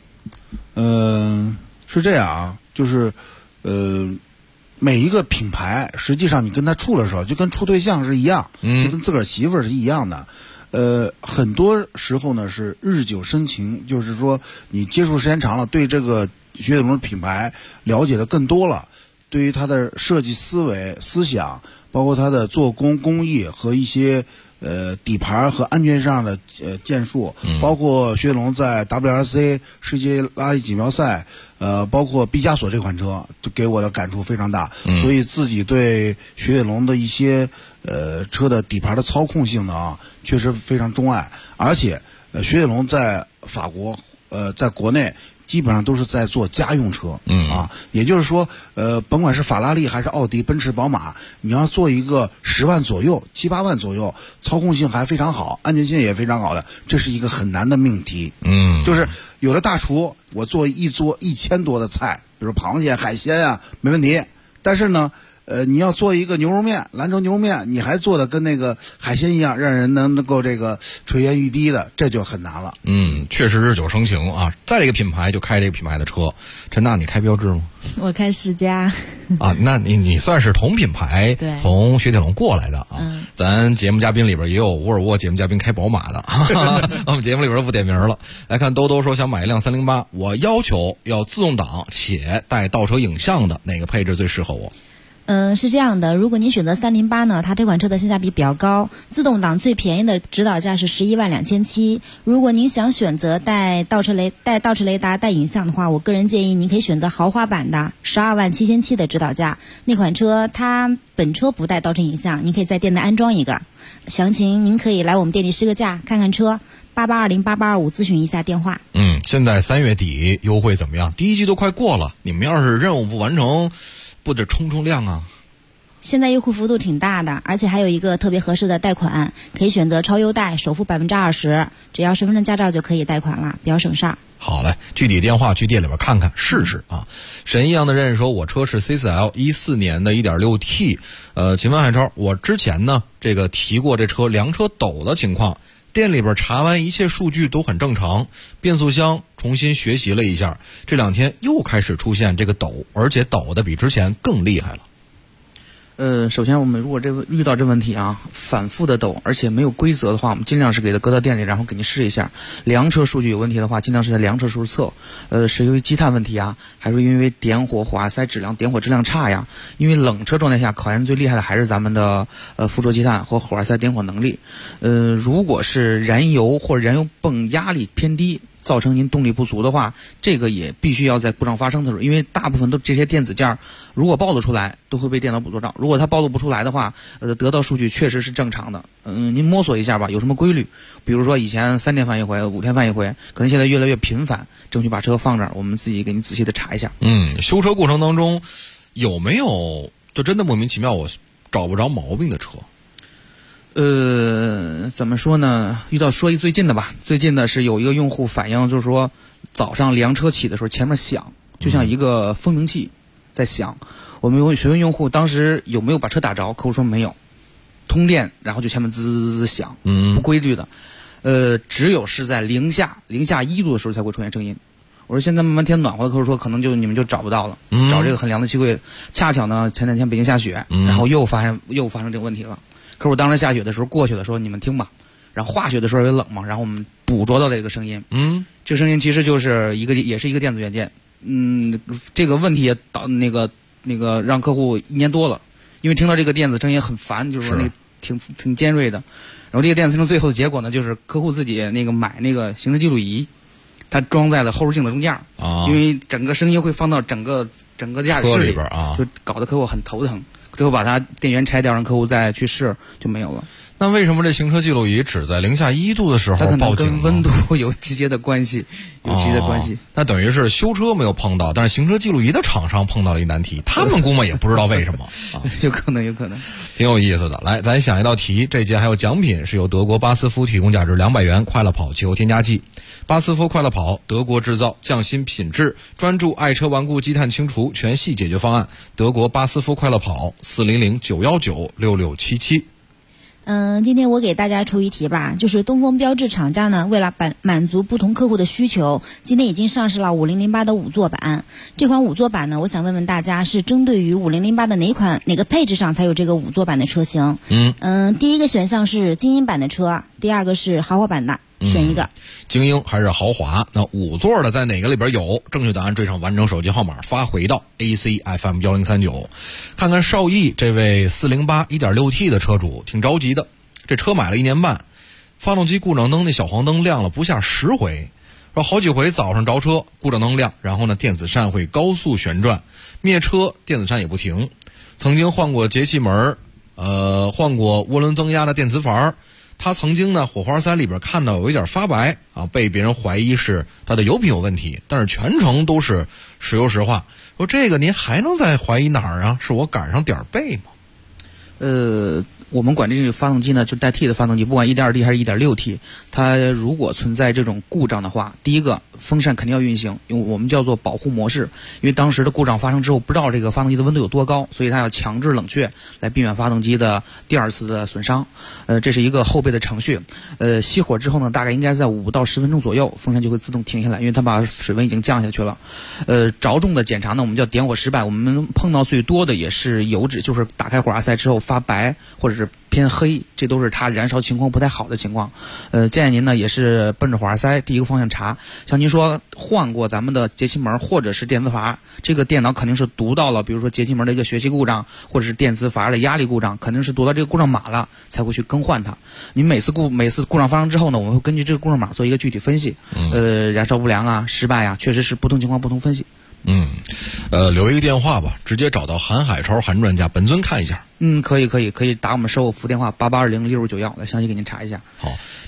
是这样啊，就是每一个品牌，实际上你跟他处的时候，就跟处对象是一样，就跟自个儿媳妇儿是一样的。很多时候呢是日久生情，就是说你接触时间长了，对这个雪铁龙的品牌了解的更多了。对于它的设计思维、思想，包括它的做工工艺和一些底盘和安全上的建树，包括雪铁龙在 WRC 世界拉力锦标赛，包括毕加索这款车，都给我的感触非常大。所以自己对雪铁龙的一些车的底盘的操控性能确实非常钟爱。而且雪铁龙在法国在国内基本上都是在做家用车，也就是说，甭管是法拉利还是奥迪、奔驰、宝马，你要做一个10万左右、7、8万左右，操控性还非常好，安全性也非常好的，这是一个很难的命题。就是有的大厨，我做一桌1000多的菜，比如螃蟹、海鲜啊，没问题。但是呢，你要做一个牛肉面，兰州牛肉面，你还做的跟那个海鲜一样，让人能够这个垂涎欲滴的，这就很难了。 确实日久生情啊，在这个品牌就开这个品牌的车。陈娜，你开标致吗？ 我开世嘉。 啊，那你算是同品牌，从雪铁龙过来的啊。咱节目嘉宾里边也有沃尔沃节目嘉宾开宝马的，我们节目里边不点名了。来看兜兜说想买一辆308，我要求要自动挡且带倒车影像的，哪个配置最适合我？ 是这样的，如果您选择308呢，它这款车的性价比比较高，自动挡最便宜的指导价是112700。如果您想选择带倒车雷达、带影像的话，我个人建议您可以选择豪华版的127700的指导价。那款车它本车不带倒车影像，您可以在店内安装一个。详情您可以来我们店里试个驾，看看车。 88208825咨询一下电话。 现在3月底优惠怎么样？第1季都快过了，你们要是任务不完成，不得冲量啊？ 现在优惠幅度挺大的，而且还有一个特别合适的贷款，可以选择超优贷，首付20%，只要身份证驾照就可以贷款了，比较省事儿。 好嘞，具体电话去店里边看看试试啊。神一样的人说，我车是 C4L 14年的 1.6T， 请问海超，我之前呢这个提过这车凉车抖的情况，店里边查完一切数据都很正常，变速箱重新学习了一下，这2天又开始出现这个抖，而且抖的比之前更厉害了。 首先我们如果遇到这问题啊，反复的抖，而且没有规则的话，我们尽量是给它搁到店里，然后给你试一下。凉车数据有问题的话，尽量是在凉车时候测。是由于积碳问题啊，还是因为点火火花塞点火质量差呀？因为冷车状态下考验最厉害的还是咱们的附着积碳和火花塞点火能力。如果是燃油或者燃油泵压力偏低，造成您动力不足的话，这个也必须要在故障发生的时候，因为大部分都这些电子件如果暴露出来都会被电脑捕捉到，如果它暴露不出来的话，得到数据确实是正常的。您摸索一下吧，有什么规律？比如说以前3天翻一回，5天翻一回，可能现在越来越频繁，争取把车放这儿，我们自己给您仔细的查一下。 修车过程当中有没有就真的莫名其妙我找不着毛病的车？ 怎么说呢？说一最近的吧。最近的是有一个用户反映，就是说早上凉车起的时候前面响，就像一个蜂鸣器在响。我们询问用户当时有没有把车打着，客户说没有，通电然后就前面滋滋滋响，不规律的。只有是在零下1度的时候才会出现声音。我说现在慢慢天暖和的，客户说可能你们就找不到了，找这个很凉的气柜。恰巧呢前2天北京下雪，然后又发生这个问题了。客户当时下雪的时候过去了，说你们听吧，然后化雪的时候也冷嘛，然后我们捕捉到了这个声音。这个声音其实就是也是一个电子元件。这个问题也那个让客户1年多了，因为听到这个电子声音很烦，就是说那个挺尖锐的。然后这个电子声最后的结果呢，就是客户自己买那个行车记录仪，它装在了后视镜的中间因为整个声音会放到整个驾驶室里边就搞得客户很头疼。最后把它电源拆掉，让客户再去试，就没有了。 那为什么这行车记录仪只在零下1度的时候报警？ 它可能跟温度有直接的关系， 那等于是修车没有碰到，但是行车记录仪的厂商碰到了一难题，他们估摸也不知道为什么有可能， 挺有意思的。来，咱想一道题，这节还有奖品，是由德国巴斯夫提供价值200元快乐跑汽油添加剂。巴斯夫快乐跑，德国制造，匠心品质，专注爱车顽固积碳清除全系解决方案。德国巴斯夫快乐跑，400-919-6677。 今天我给大家出一题吧，就是东风标致厂家呢，为了满足不同客户的需求，今天已经上市了5008的5座版。这款5座版呢，我想问问大家，是针对于5008的哪个配置上才有这个5座版的车型？第一个选项是精英版的车，第二个是豪华版的。选一个， 精英还是豪华？那5座的在哪个里边有？正确答案追上完整手机号码发回到 ACFM1039。看看邵毅这位408 1.6T 的车主挺着急的，这车买了1年半，发动机故障灯那小黄灯亮了不下10回，说好几回早上着车故障灯亮，然后呢电子扇会高速旋转，灭车电子扇也不停。曾经换过节气门，换过涡轮增压的电磁阀。他曾经呢火花塞里边看到有一点发白被别人怀疑是他的油品有问题，但是全程都是实油实话。说这个您还能再怀疑哪儿啊？是我赶上点背吗？ 我们管这个发动机呢，就带 T 的发动机，不管 1.2T 还是 1.6T， 它如果存在这种故障的话，第一个风扇肯定要运行，因为我们叫做保护模式，因为当时的故障发生之后，不知道这个发动机的温度有多高，所以它要强制冷却来避免发动机的第2次的损伤。这是一个后备的程序。熄火之后呢，大概应该在5到10分钟左右，风扇就会自动停下来，因为它把水温已经降下去了。着重的检查呢，我们叫点火失败，我们碰到最多的也是油脂，就是打开火花塞之后发白或者是偏黑，这都是它燃烧情况不太好的情况。建议您呢也是奔着火花塞第一个方向查。像您说换过咱们的节气门或者是电磁阀，这个电脑肯定是读到了，比如说节气门的一个学习故障，或者是电磁阀的压力故障，肯定是读到这个故障码了才会去更换它。您每次故障发生之后呢，我们会根据这个故障码做一个具体分析。燃烧不良啊、失败啊，确实是不同情况不同分析。 留一个电话吧，直接找到韩海超韩专家本尊看一下。 可以打我们售后服务电话88206591，来详细给您查一下。 好，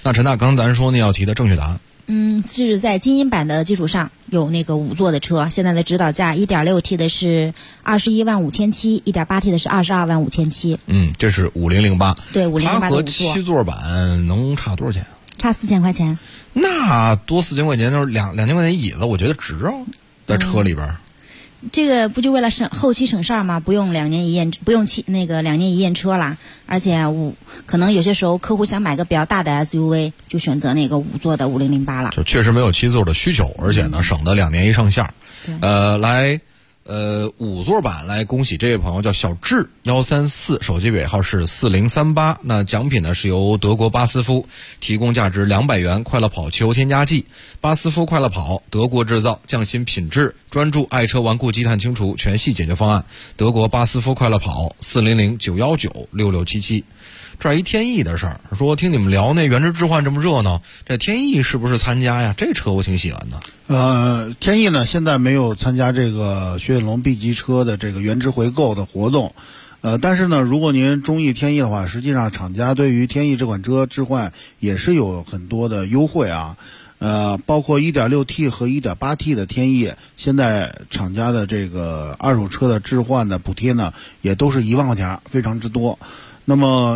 那陈大刚咱说那要提的正确答案。 是在精英版的基础上有那个5座的车，现在的指导价 1.6T 的是215700 1.8T 的是225700。 这是5008。 对，5008的5座。 它和7座版能差多少钱？ 差4000块钱。 那多4000块钱就是2000块钱椅子，我觉得值啊，在车里边。 这个不就为了后期省事儿吗？不用2年一验，不用2年一验车啦。而且可能有些时候客户想买个比较大的 SUV， 就选择那个5座的5008了。 就确实没有7座的需求，而且呢省得2年一上线。来5座版来恭喜这位朋友叫小智134，手机尾号是4038。那奖品呢是由德国巴斯夫提供价值200元快乐跑汽油添加剂。巴斯夫快乐跑，德国制造，匠心品质，专注爱车顽固积碳清除全系解决方案。德国巴斯夫快乐跑，400-919-6677。这一天翼的事儿，说听你们聊那原汁置换这么热闹，这天翼是不是参加呀？这车我挺喜欢的。 天翼呢现在没有参加这个雪铁龙 B 级车的这个原汁回购的活动，但是呢，如果您中意天翼的话，实际上厂家对于天翼这款车置换也是有很多的优惠啊。包括 1.6T 和 1.8T 的天翼，现在厂家的这个二手车的置换的补贴呢，也都是1万块钱，非常之多。那么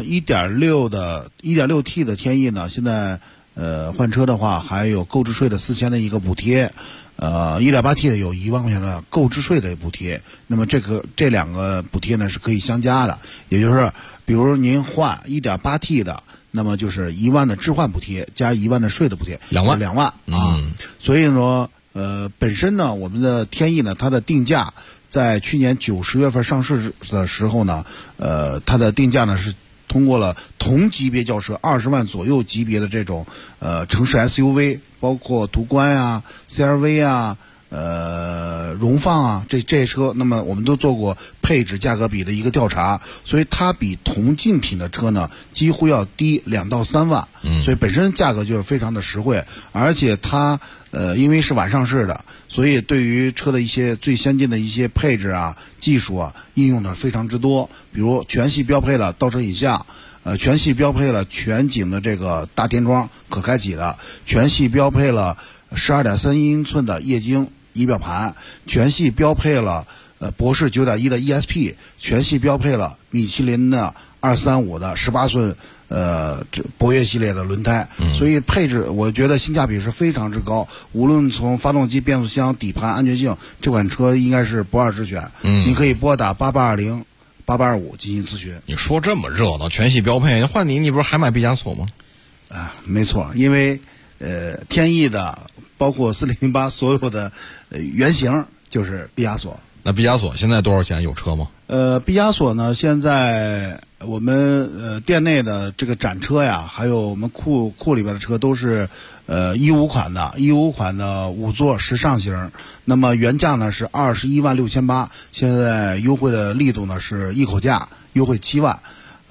1.6T 的天翼呢，现在换车的话还有购置税的4000的一个补贴，1.8T 的有1万块钱的购置税的补贴。那么这两个补贴呢是可以相加的，也就是比如您换 1.8T 的，那么就是1万的置换补贴加1万的税的补贴 ，2万啊。所以说本身呢，我们的天翼呢，它的定价在去年9、10月份上市的时候呢，它的定价呢是通过了同级别轿车20万左右级别的这种城市 SUV， 包括途观啊、CR-V 啊、荣放啊这些车，那么我们都做过配置价格比的一个调查，所以它比同竞品的车呢几乎要低2到3万，所以本身价格就是非常的实惠，而且它因为是晚上市的，所以对于车的一些最先进的一些配置啊、技术啊应用的非常之多，比如全系标配了倒车影像，全系标配了全景的这个大天窗可开启的，全系标配了12.3英寸的液晶仪表盘，全系标配了博世9.1的 ESP， 全系标配了米其林的235的18寸这博越系列的轮胎，所以配置我觉得性价比是非常之高，无论从发动机、变速箱、底盘、安全性，这款车应该是不二之选。你可以拨打8820-8825进行咨询。 你说这么热闹，全系标配，换你不是还买毕加索吗？ 没错，因为天翼的包括4008所有的原型就是毕加索。 那毕加索现在多少钱？有车吗？ 毕加索呢，现在我们店内的这个展车呀，还有我们库里边的车都是15款的5座时尚型，那么原价呢是216800，现在优惠的力度呢是一口价优惠7万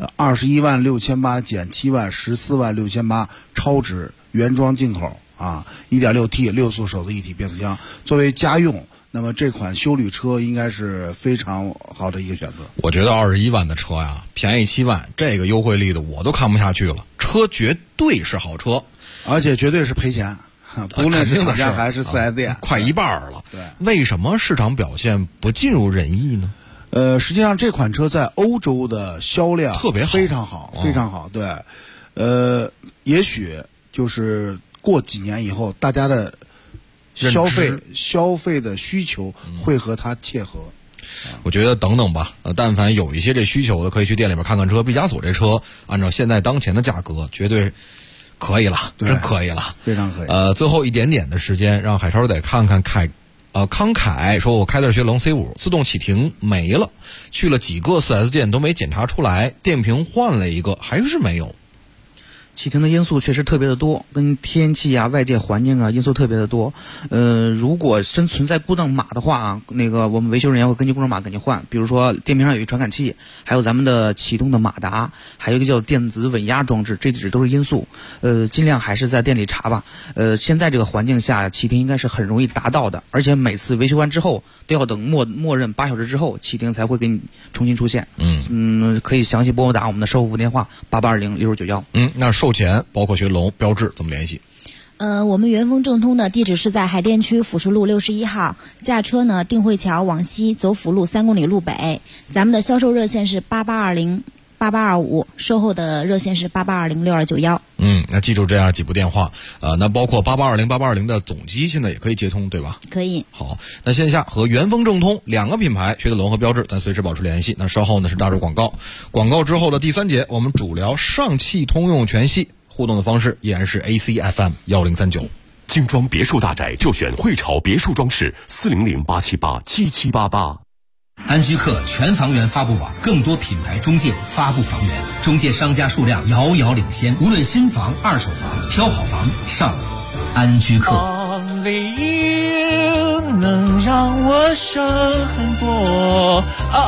，216800减7万146800，超值原装进口啊，1.6T 6速手自一体变速箱，作为家用。那么这款休旅车应该是非常好的一个选择。 我觉得21万的车呀，便宜7万，这个优惠力度我都看不下去了。车绝对是好车， 而且绝对是赔钱，不论是厂家还是4S店， 快一半了。 对， 为什么市场表现不尽如人意呢？ 实际上这款车在欧洲的销量特别好， 非常好，非常好。对，也许就是过几年以后，大家的消费的需求会和它切合。 我觉得等等吧，但凡有一些这需求的，可以去店里面看看车。毕加索这车按照现在当前的价格，绝对可以了，真可以了， 非常可以。 最后一点点的时间，让海超得看看康凯说，我开的是雪铁龙 C5，自动启停没了，去了几个 4S 店都没检查出来，电瓶换了一个还是没有。 启停的因素确实特别的多，跟天气啊、外界环境啊因素特别的多。如果真存在故障码的话啊，那个我们维修人员会根据故障码给您换。比如说电瓶上有一传感器，还有咱们的启动的马达，还有一个叫电子稳压装置，这几都是因素。尽量还是在店里查吧。现在这个环境下，启停应该是很容易达到的，而且每次维修完之后都要等默认8小时之后，启停才会给你重新出现。可以详细拨打我们的售后服务电话8820-6691。 那售售前，包括学龙标志怎么联系？ 我们元丰正通的地址是在海淀区辅石路61号，驾车呢定慧桥往西走辅路3公里路北。咱们的销售热线是88208825，售后的热线是88206291。 那记住这样几部电话，那包括88208820的总机现在也可以接通，对吧？ 可以。 好，那线下和元丰正通2个品牌雪铁龙和标致，咱随时保持联系。那稍后呢是大洲广告，广告之后的第3节，我们主聊上汽通用全系。互动的方式依然是 ACFM 1039。 精装别墅大宅就选汇潮别墅装饰，400-878-7788。 安居客全房源发布网，更多品牌中介发布房源，中介商家数量遥遥领先。无论新房、二手房，挑好房上安居客。 能让我省很多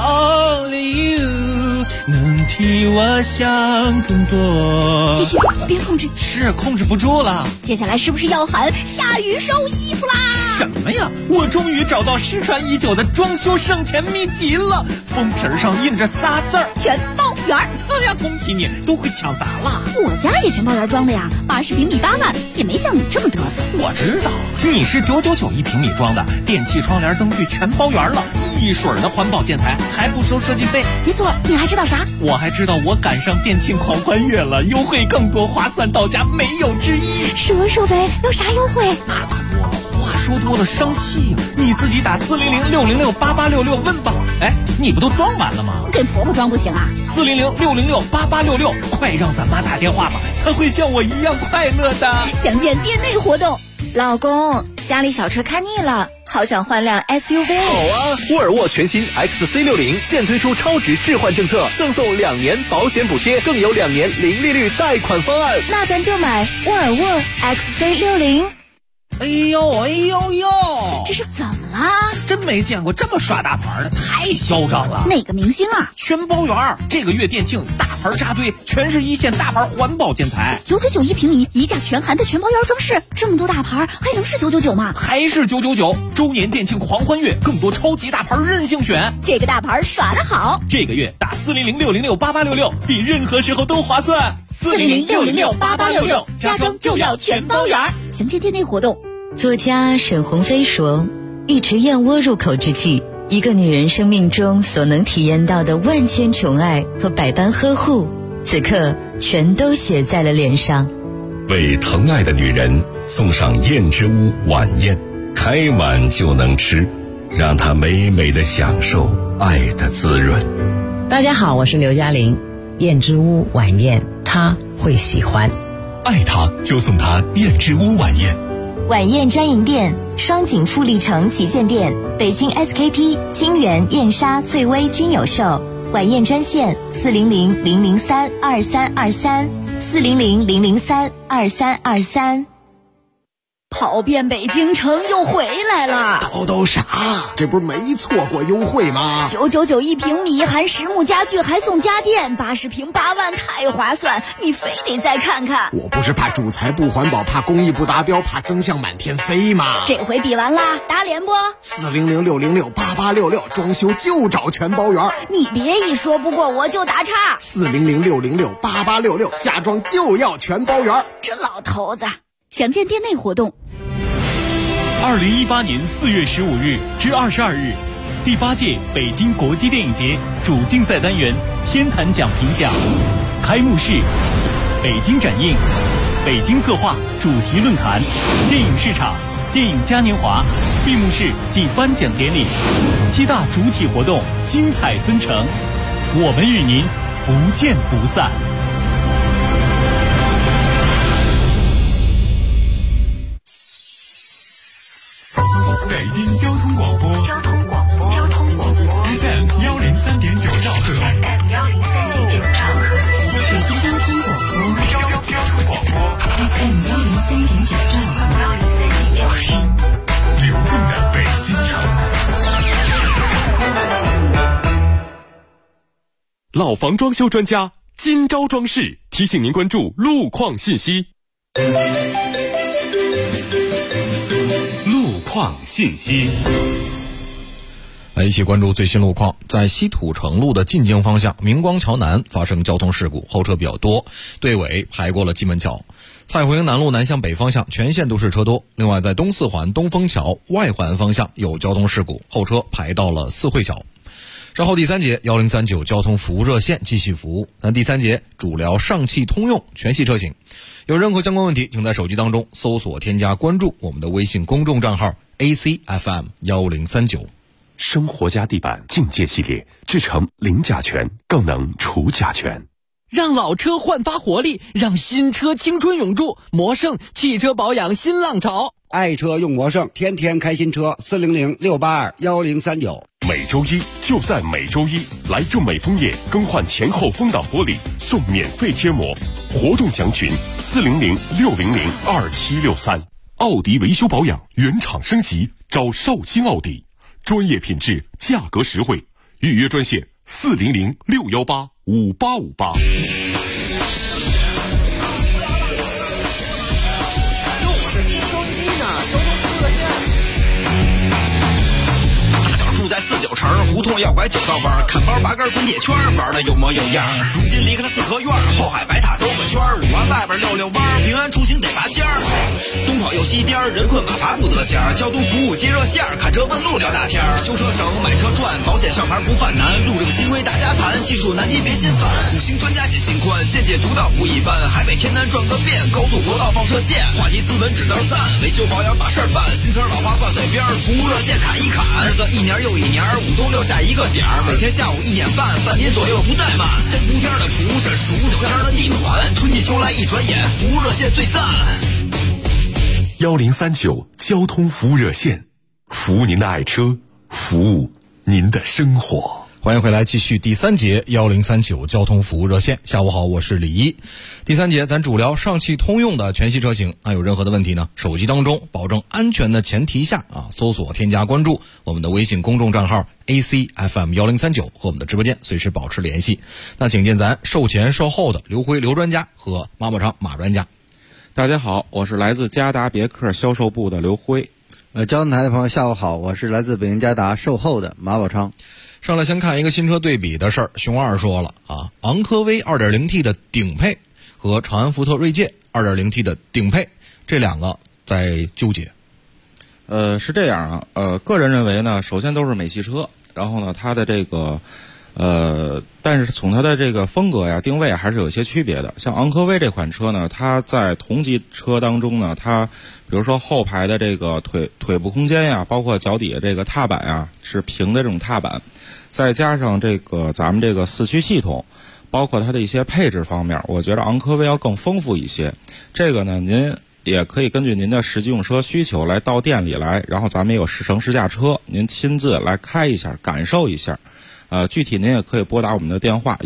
，Only you 能替我想更多。 继续，别控制， 是控制不住了。 接下来是不是要喊下雨收衣服啦？ 什么呀？我终于找到失传已久的装修省钱秘籍了，封皮上印着仨字儿： 全包圆。 哎呀，恭喜你，都会抢答了。 我家也全包圆装的呀，80平米8万，也没像你这么嘚瑟。 我知道，你是999一平米装的，电器、窗帘、灯具全包圆了，一水儿的环保建材，还不收设计费。 没错，你还知道啥？ 我还知道我赶上电庆狂欢月了，优惠更多，划算到家，没有之一。 说呗，有啥优惠？ 那可多了，话说多了生气呀！你自己打400-606-8866问吧。哎，你不都装完了吗？ 给婆婆装不行啊 ？400-606-8866，快让咱妈打电话吧，她会像我一样快乐的。 详见店内活动。 老公，家里小车看腻了，好想换辆 SUV。 好啊，沃尔沃全新 XC60现推出超值置换政策，赠送2年保险补贴，更有2年零利率贷款方案。 那咱就买沃尔沃 XC60。 哎呦哎呦呦， 这是怎么了？ 真没见过这么耍大牌的，太嚣张了。 哪个明星啊？ 全包圆，这个月店庆大牌扎堆，全是1线大牌环保建材 ，999一平米，1价全含的全包圆装饰，这么多大牌还能是999吗？ 还是999。周年店庆狂欢月，更多超级大牌任性选， 这个大牌耍得好。 这个月打400-606-8866，比任何时候都划算。 400-606-8866，家装就要全包圆。详见店内活动。 作家沈鸿飞说，一池燕窝入口之际，一个女人生命中所能体验到的万千宠爱和百般呵护，此刻全都写在了脸上。 为疼爱的女人送上燕之屋晚宴，开碗就能吃，让她美美的享受爱的滋润。 大家好，我是刘嘉玲。燕之屋晚宴，她会喜欢。 爱她就送她燕之屋晚宴。 晚宴专营店：双井富力城旗舰店、北京 SKP、金源、燕莎、翠微均有售。晚宴专线400-003-2323，400-003-2323。 跑遍北京城又回来了， 叨啥？这不是没错过优惠吗 ？999一平米，含实木家具还送家电，80平8万，太划算！你非得再看看。 我不是怕主材不环保，怕工艺不达标，怕增项满天飞吗？ 这回比完啦，打脸不 ？400-606-8866，装修就找全包圆。 你别一说不过我就打岔。 400-606-8866，家装就要全包圆。 这老头子。详见店内活动。 2018年4月15日至22日，第8届北京国际电影节主竞赛单元天坛奖评奖开幕式，北京展映，北京策划主题论坛，电影市场，电影嘉年华，闭幕式暨颁奖典礼，7大主体活动精彩纷呈，我们与您不见不散。 北京交通广播FM 103.9兆赫，北京交通广播FM 103.9兆赫，流动的北京城。老房装修专家今朝装饰提醒您关注路况信息。路况信息。 来一起关注最新路况。在西土城路的进京方向明光桥南发生交通事故，后车比较多，队尾排过了蓟门桥。蔡胡营南路南向北方向全线都是车多。另外在东四环东风桥外环方向有交通事故，后车排到了四惠桥。稍后第3节1039交通服务热线继续服务。那第3节主聊上汽通用全系车型。有任何相关问题，请在手机当中搜索添加关注我们的微信公众账号 ACFM1039。 生活家地板境界系列，制成零甲醛，更能除甲醛。 让老车焕发活力，让新车青春永驻。魔胜汽车保养新浪潮， 爱车用魔胜，天天开新车，400-682-1039。 每周一就在每周一，来众美枫叶更换前后风挡玻璃送免费贴膜，活动详询400-600-2763。奥迪维修保养原厂升级，找绍兴奥迪，专业品质，价格实惠，预约专线400-618-5858。 在49城胡同要拐9道弯，看包拔根滚铁圈，玩的有模有样。如今离开了四合院，后海白塔兜个圈，5环外边溜弯，平安出行得拔尖儿。东跑右西颠，人困马乏不得闲。交通服务接热线，看车问路聊大天。修车省，买车赚，保险上牌不犯难。路这个新规大家盘，技术难题别心烦。5星专家解心宽，见解独到不一般。海北天南转个遍，高速国道放射线。话题斯文只道赞，维修保养把事儿办。新车老化挂嘴边，服务热线砍一砍。日子一年又一年，5都留下一个点儿，每天下午1点半，半年左右不怠慢。3伏天的蒲是数9天的地暖，春季秋来一转眼，服务热线最赞。 1039交通服务热线，服务您的爱车，服务您的生活。 欢迎回来，继续第3节1039交通服务热线。下午好，我是李一。第3节咱主聊上汽通用的全系车型。有任何的问题呢，手机当中保证安全的前提下搜索添加关注我们的微信公众账号 ACFM1039 和我们的直播间随时保持联系。那请见咱售前售后的刘辉刘专家和马宝昌马专家。 大家好，我是来自嘉达别克销售部的刘辉。 交通台的朋友下午好，我是来自北京嘉达售后的马宝昌。 上来先看一个新车对比的事儿。熊二说了昂科威 2.0T 的顶配和长安福特锐界 2.0T 的顶配，这两个在纠结。 是这样个人认为呢，首先都是美系车，然后呢，它的这个但是从它的这个风格呀、定位还是有一些区别的。像昂科威这款车呢，它在同级车当中呢，它比如说后排的这个腿部空间呀，包括脚底下这个踏板呀是平的这种踏板，再加上这个咱们这个4驱系统，包括它的一些配置方面，我觉得昂科威要更丰富一些。这个呢，您也可以根据您的实际用车需求来到店里来，然后咱们也有试乘试驾车，您亲自来开一下，感受一下。具体您也可以拨打我们的电话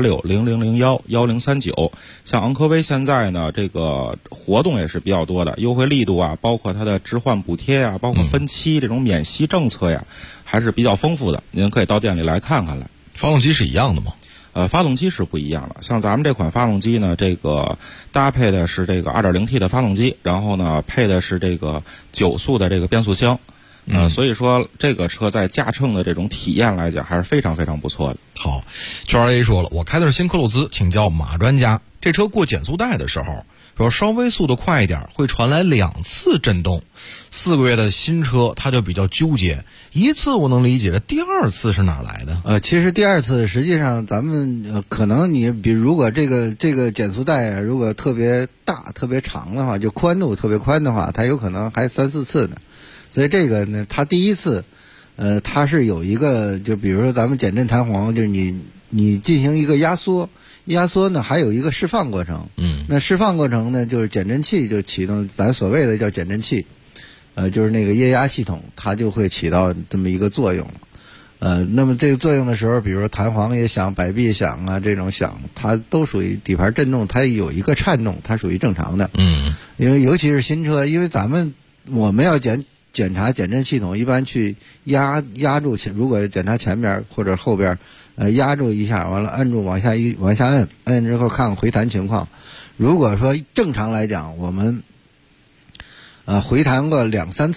186-0001-1039。像昂科威现在呢，这个活动也是比较多的，优惠力度包括它的置换补贴包括分期这种免息政策还是比较丰富的。您可以到店里来看看来。 发动机是一样的吗？ 发动机是不一样的。像咱们这款发动机呢，这个搭配的是这个 2.0T 的发动机，然后呢配的是这个9速的这个变速箱。所以说这个车在驾乘的这种体验来讲还是非常非常不错的。 好，圈 A 说了，我开的是新科鲁兹，请教马专家，这车过减速带的时候说稍微速度快一点会传来2次震动，4个月的新车它就比较纠结，一次我能理解，这第2次是哪来的？ 其实第2次实际上咱们可能你比如如果这个减速带如果特别大特别长的话，就宽度特别宽的话，它有可能还3-4次呢。所以这个呢，它第1次它是有一个，就比如说咱们减震弹簧，就是你进行一个压缩呢还有一个释放过程。那释放过程呢，就是减震器就启动，咱所谓的叫减震器，就是那个液压系统，它就会起到这么一个作用。那么这个作用的时候，比如说弹簧也响，摆臂响这种响，它都属于底盘震动，它有一个颤动，它属于正常的。因为尤其是新车，因为我们要检查减震系统，一般去压住如果检查前面或者后边，压住一下，完了按住往下摁之后看回弹情况。如果说正常来讲，我们回弹个2-3次，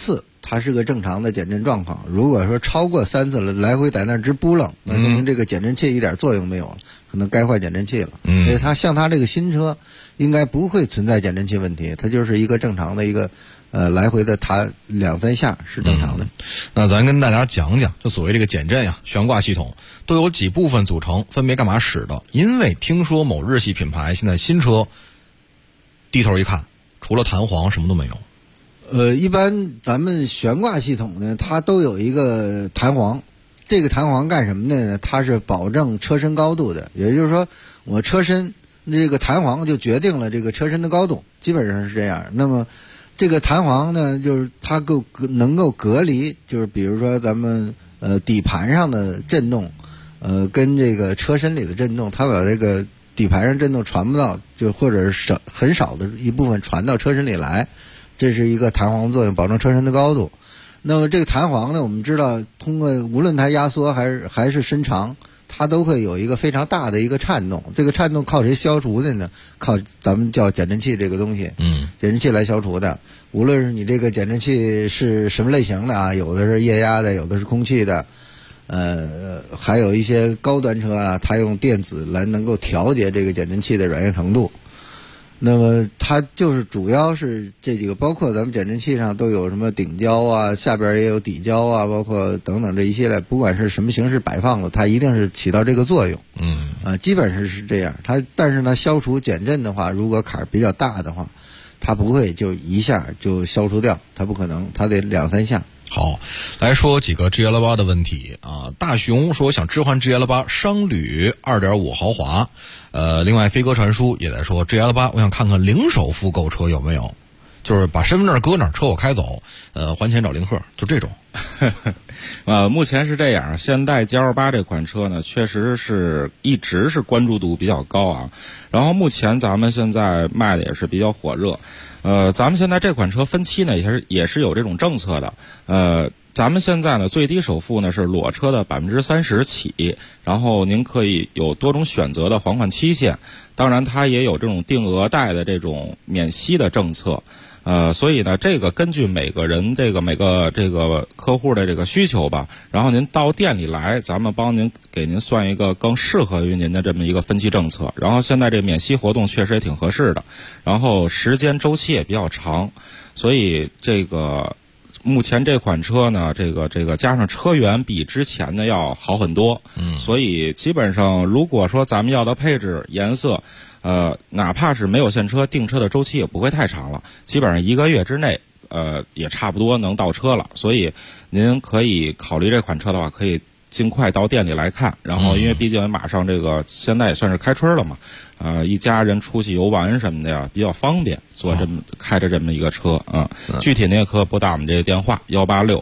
它是个正常的减震状况。如果说超过3次了，来回在那直扑棱，那说明这个减震器一点作用没有了，可能该换减震器了。所以它像它这个新车，应该不会存在减震器问题，它就是一个正常的一个来回的弹2-3下是正常的。 那咱跟大家讲讲，就所谓这个减震呀、悬挂系统都有几部分组成，分别干嘛使的？因为听说某日系品牌现在新车低头一看，除了弹簧什么都没有。 一般咱们悬挂系统呢，它都有一个弹簧。这个弹簧干什么的呢？它是保证车身高度的，也就是说，我车身这个弹簧就决定了这个车身的高度，基本上是这样。那么这个弹簧呢，就是它能够隔离，就是比如说咱们底盘上的震动，跟这个车身里的震动，它把这个底盘上震动传不到，就或者是很少的一部分传到车身里来。这是一个弹簧作用，保证车身的高度。那么这个弹簧呢，我们知道通过无论它压缩还是伸长，它都会有一个非常大的一个颤动。这个颤动靠谁消除的呢？靠咱们叫减震器这个东西，减震器来消除的。无论是你这个减震器是什么类型的啊，有的是液压的，有的是空气的，还有一些高端车啊，它用电子来能够调节这个减震器的软硬程度。那么它就是主要是这几个，包括咱们减震器上都有什么顶胶啊，下边也有底胶啊，包括等等这一系列，不管是什么形式摆放的，它一定是起到这个作用。基本上是这样。但是呢，消除减震的话，如果坎儿比较大的话，它不会就一下就消除掉，它不可能，它得2-3下。 好，来说几个 GL8 的问题啊。大熊说想置换 GL8 商旅 2.5 豪华，另外飞鸽传书也在说 GL8 我想看看零首付购车有没有，就是把身份证搁哪儿，车我开走，还钱找零克，就这种。 目前是这样，现代 GL8 这款车呢，确实是一直是关注度比较高啊。然后目前咱们现在卖的也是比较火热。咱们现在这款车分期呢也是有这种政策的。咱们现在呢最低首付呢是裸车的30%起，然后您可以有多种选择的还款期限，当然它也有这种定额贷的这种免息的政策。所以呢，这个根据每个人每个客户的这个需求吧，然后您到店里来，咱们给您算一个更适合于您的这么一个分期政策。然后现在这免息活动确实也挺合适的，然后时间周期也比较长，所以目前这款车呢，这个加上车源比之前的要好很多。所以基本上如果说咱们要的配置、颜色，哪怕是没有现车，订车的周期也不会太长了，基本上1个月之内，也差不多能到车了。所以您可以考虑这款车的话，可以尽快到店里来看。然后因为毕竟马上现在也算是开春了嘛，一家人出去游玩什么的呀，比较方便，开着这么一个车啊。具体您也可以拨打我们这个电话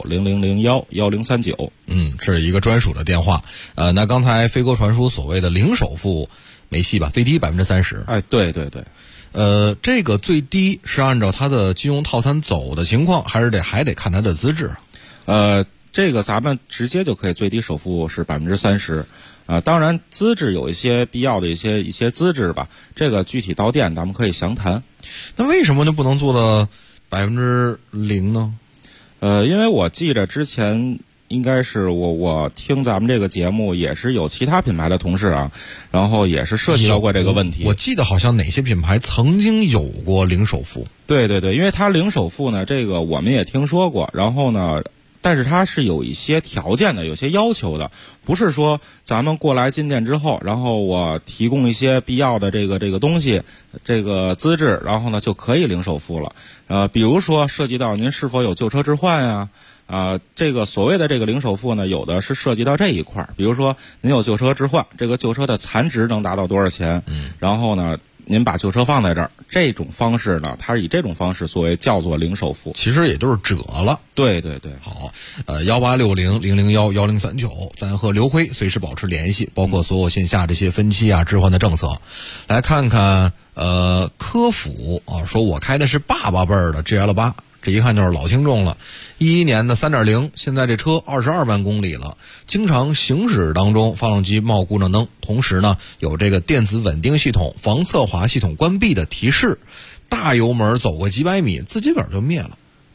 18600011039。 是一个专属的电话。那刚才飞鸽传书所谓的零首付没戏吧？最低30%。 哎，对对对。 这个最低是按照他的金融套餐走的情况，还得看他的资质？ 这个咱们直接就可以最低首付是30%。当然资质有一些必要的一些资质吧，这个具体到店咱们可以详谈。 那为什么就不能做到0%呢？ 因为我记着之前应该是我听咱们这个节目也是有其他品牌的同事啊，然后也是涉及到过这个问题。 我记得好像哪些品牌曾经有过零首付。 对对对，因为它零首付呢，这个我们也听说过，然后呢但是它是有一些条件的，有些要求的，不是说咱们过来进店之后，然后我提供一些必要的这个东西，这个资质，然后呢就可以零首付了。比如说涉及到您是否有旧车置换呀，这个所谓的这个零首付呢，有的是涉及到这一块，比如说您有旧车置换，这个旧车的残值能达到多少钱，然后呢您把旧车放在这儿，这种方式呢，它以这种方式作为叫做零首付， 其实也就是折了。 对对对， 好，18600011039，咱和刘辉随时保持联系，包括所有线下这些分期啊、置换的政策。来看看科辅啊，说我开的是爸爸辈儿的 GL8。这一看就是老听众了，11年的 3.0， 现在这车22万公里了，经常行驶当中发动机冒故障灯，同时呢有这个电子稳定系统、防侧滑系统关闭的提示，大油门走过几百米自己个儿就灭了。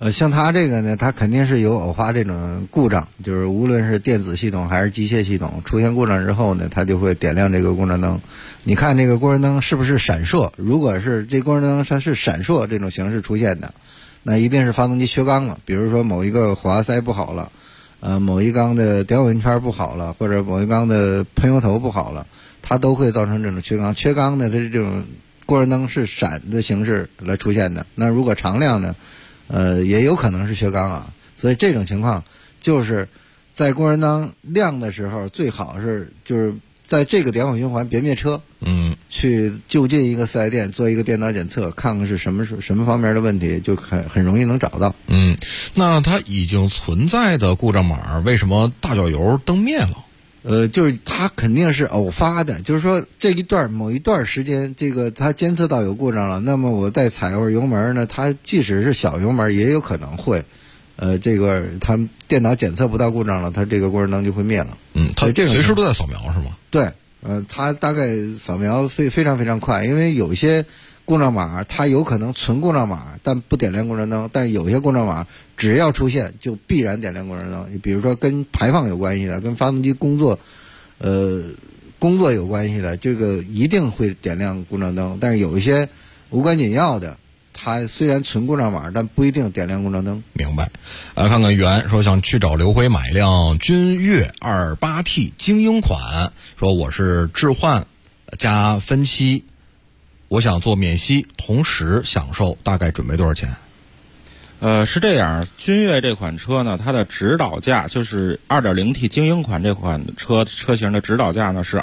像它这个呢，它肯定是有偶发这种故障，就是无论是电子系统还是机械系统出现故障之后呢，它就会点亮这个工程灯。你看这个工程灯是不是闪烁？如果是这工程灯它是闪烁这种形式出现的，那一定是发动机缺缸了。比如说某一个火花塞不好了，某一缸的点火圆圈不好了，或者某一缸的喷油头不好了，它都会造成这种缺缸。缺缸呢，它是这种工程灯是闪的形式来出现的。那如果常亮呢？也有可能是缺缸啊，所以这种情况就是在工程灯亮的时候，最好是就是在这个点火循环别灭车，去就近一个4S店做一个电脑检测，看看是什么方面的问题，就很容易能找到。 那它已经存在的故障码，为什么大脚油灯灭了？ 就是它肯定是偶发的，就是说某一段时间，这个它监测到有故障了，那么我再踩会儿油门呢，它即使是小油门也有可能会，这个它电脑检测不到故障了，它这个工程灯就会灭了。 它随时都在扫描是吗？ 对，它大概扫描非常非常快，因为有些故障码它有可能存故障码，但不点亮工程灯，但有些故障码只要出现就必然点亮工程灯。比如说跟排放有关系的，跟发动机工作有关系的，这个一定会点亮工程灯。但是有一些无关紧要的，它虽然存故障码，但不一定点亮工程灯。 明白。看看袁说想去找刘辉买一辆君越 28T 精英款，说我是置换加分期，我想做免息，同时享受，大概准备多少钱？ 是这样，君越这款车呢，它的指导价就是 2.0T 精英款这款车型的指导价呢是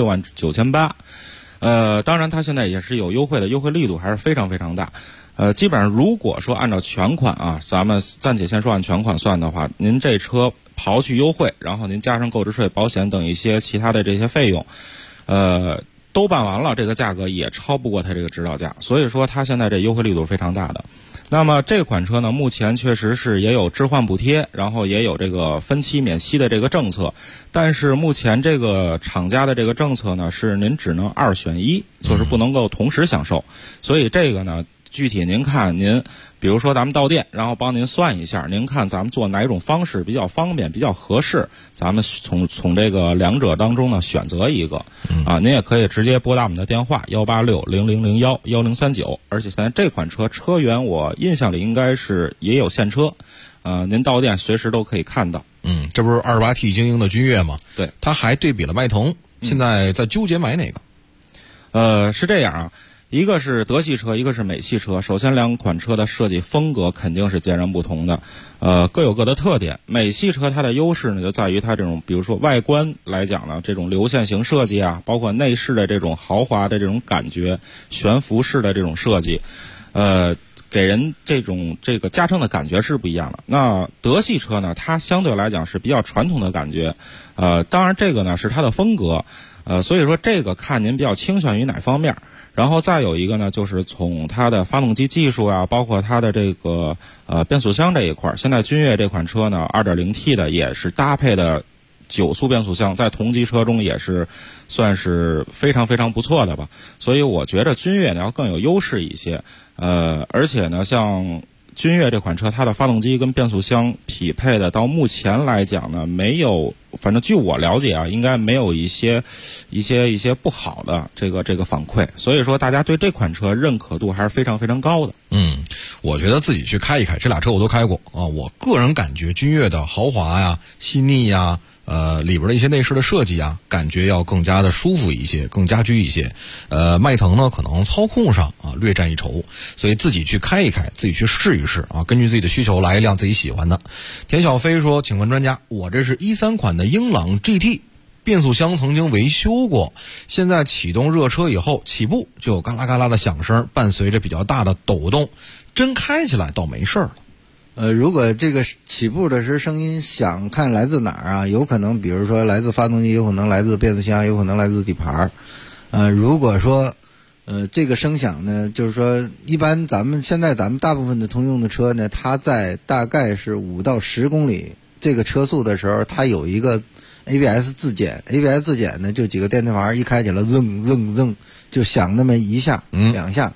26.98万。当然它现在也是有优惠的，优惠力度还是非常非常大。基本上如果说按照全款啊，咱们暂且先说按全款算的话，您这车刨去优惠，然后您加上购置税、保险等一些其他的这些费用，都办完了，这个价格也超不过它这个指导价，所以说它现在这优惠力度非常大的。那么这款车呢，目前确实是也有置换补贴，然后也有这个分期免息的这个政策，但是目前这个厂家的这个政策呢，是您只能2选1，就是不能够同时享受。所以这个呢，具体您看您，比如说咱们到店，然后帮您算一下，您看咱们做哪种方式比较方便、比较合适，咱们从这个两者当中呢选择一个。您也可以直接拨打我们的电话18600011039，而且现在这款车源我印象里应该是也有现车，您到店随时都可以看到。 这不是 28T 精英的君越吗？ 对， 他还对比了迈腾，现在在纠结买哪个？是这样啊。一个是德系车，一个是美系车。首先两款车的设计风格肯定是截然不同的，各有各的特点。美系车它的优势呢就在于它这种，比如说外观来讲呢，这种流线型设计啊，包括内饰的这种豪华的这种感觉，悬浮式的这种设计，给人这个加成的感觉是不一样的。那德系车呢，它相对来讲是比较传统的感觉，当然这个呢是它的风格，所以说这个看您比较倾向于哪方面。然后再有一个呢，就是从它的发动机技术啊，包括它的这个变速箱这一块，现在君越这款车呢 2.0T 的也是搭配的9速变速箱，在同级车中也是算是非常非常不错的吧。所以我觉得君越呢要更有优势一些，而且呢像君越这款车，它的发动机跟变速箱匹配的，到目前来讲呢，没有，反正据我了解啊，应该没有一些不好的这个反馈，所以说大家对这款车认可度还是非常非常高的。 我觉得自己去开一开，这俩车我都开过啊。我个人感觉君越的豪华呀、细腻呀，里边的一些内饰的设计啊，感觉要更加的舒服一些，更家居一些。迈腾呢，可能操控上啊略占一筹，所以自己去开一开，自己去试一试啊，根据自己的需求来一辆自己喜欢的。田小飞说：“请问专家，我这是13款的英朗 GT， 变速箱曾经维修过，现在启动热车以后，起步就有嘎啦嘎啦的响声，伴随着比较大的抖动，真开起来倒没事了。” 如果这个起步的时候声音响，看来自哪儿啊？有可能比如说来自发动机，有可能来自变速箱，有可能来自底盘。如果说这个声响呢，就是说一般咱们大部分的通用的车呢，它在大概是5到10公里这个车速的时候，它有一个 ABS 自检呢就几个电磁阀一开起来，噌噌噌就响那么一下、2下。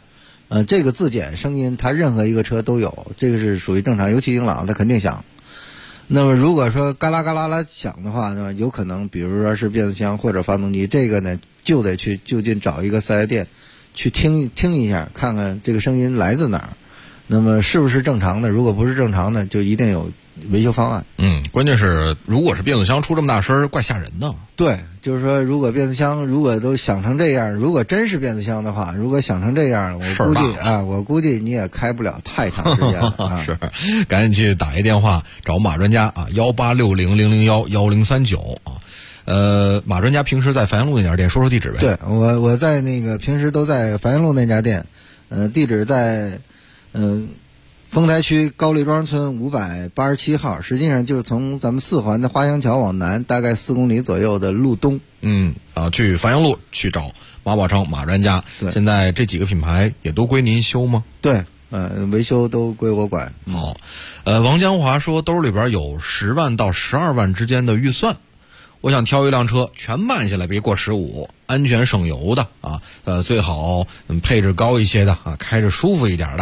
这个自检声音它任何一个车都有，这个是属于正常，尤其英朗它肯定响。那么如果说嘎啦嘎啦啦响的话，那么有可能比如说是变速箱或者发动机，这个呢就得去就近找一个4S店去听一下，看看这个声音来自哪儿，那么是不是正常的，如果不是正常的，就一定有维修方案。 关键是如果是变速箱出这么大声，怪吓人的。 对，就是说如果变速箱如果都响成这样，如果真是变速箱的话，如果响成这样，我估计你也开不了太长时间了啊。 是，赶紧去打一电话找马专家啊，186000111039啊。马专家平时在樊阳路那家店，说说地址呗。 对，我在那个平时都在樊阳路那家店，地址在丰台区高丽庄村587号，实际上就是从咱们4环的花乡桥往南，大概4公里左右的路东。 去樊阳路去找马宝昌马专家。现在这几个品牌也都归您修吗？ 对，维修都归我管。 好，王江华说兜里边有10万到12万之间的预算。我想挑一辆车，全办下来别过15，安全省油的啊，最好配置高一些的啊，开着舒服一点的。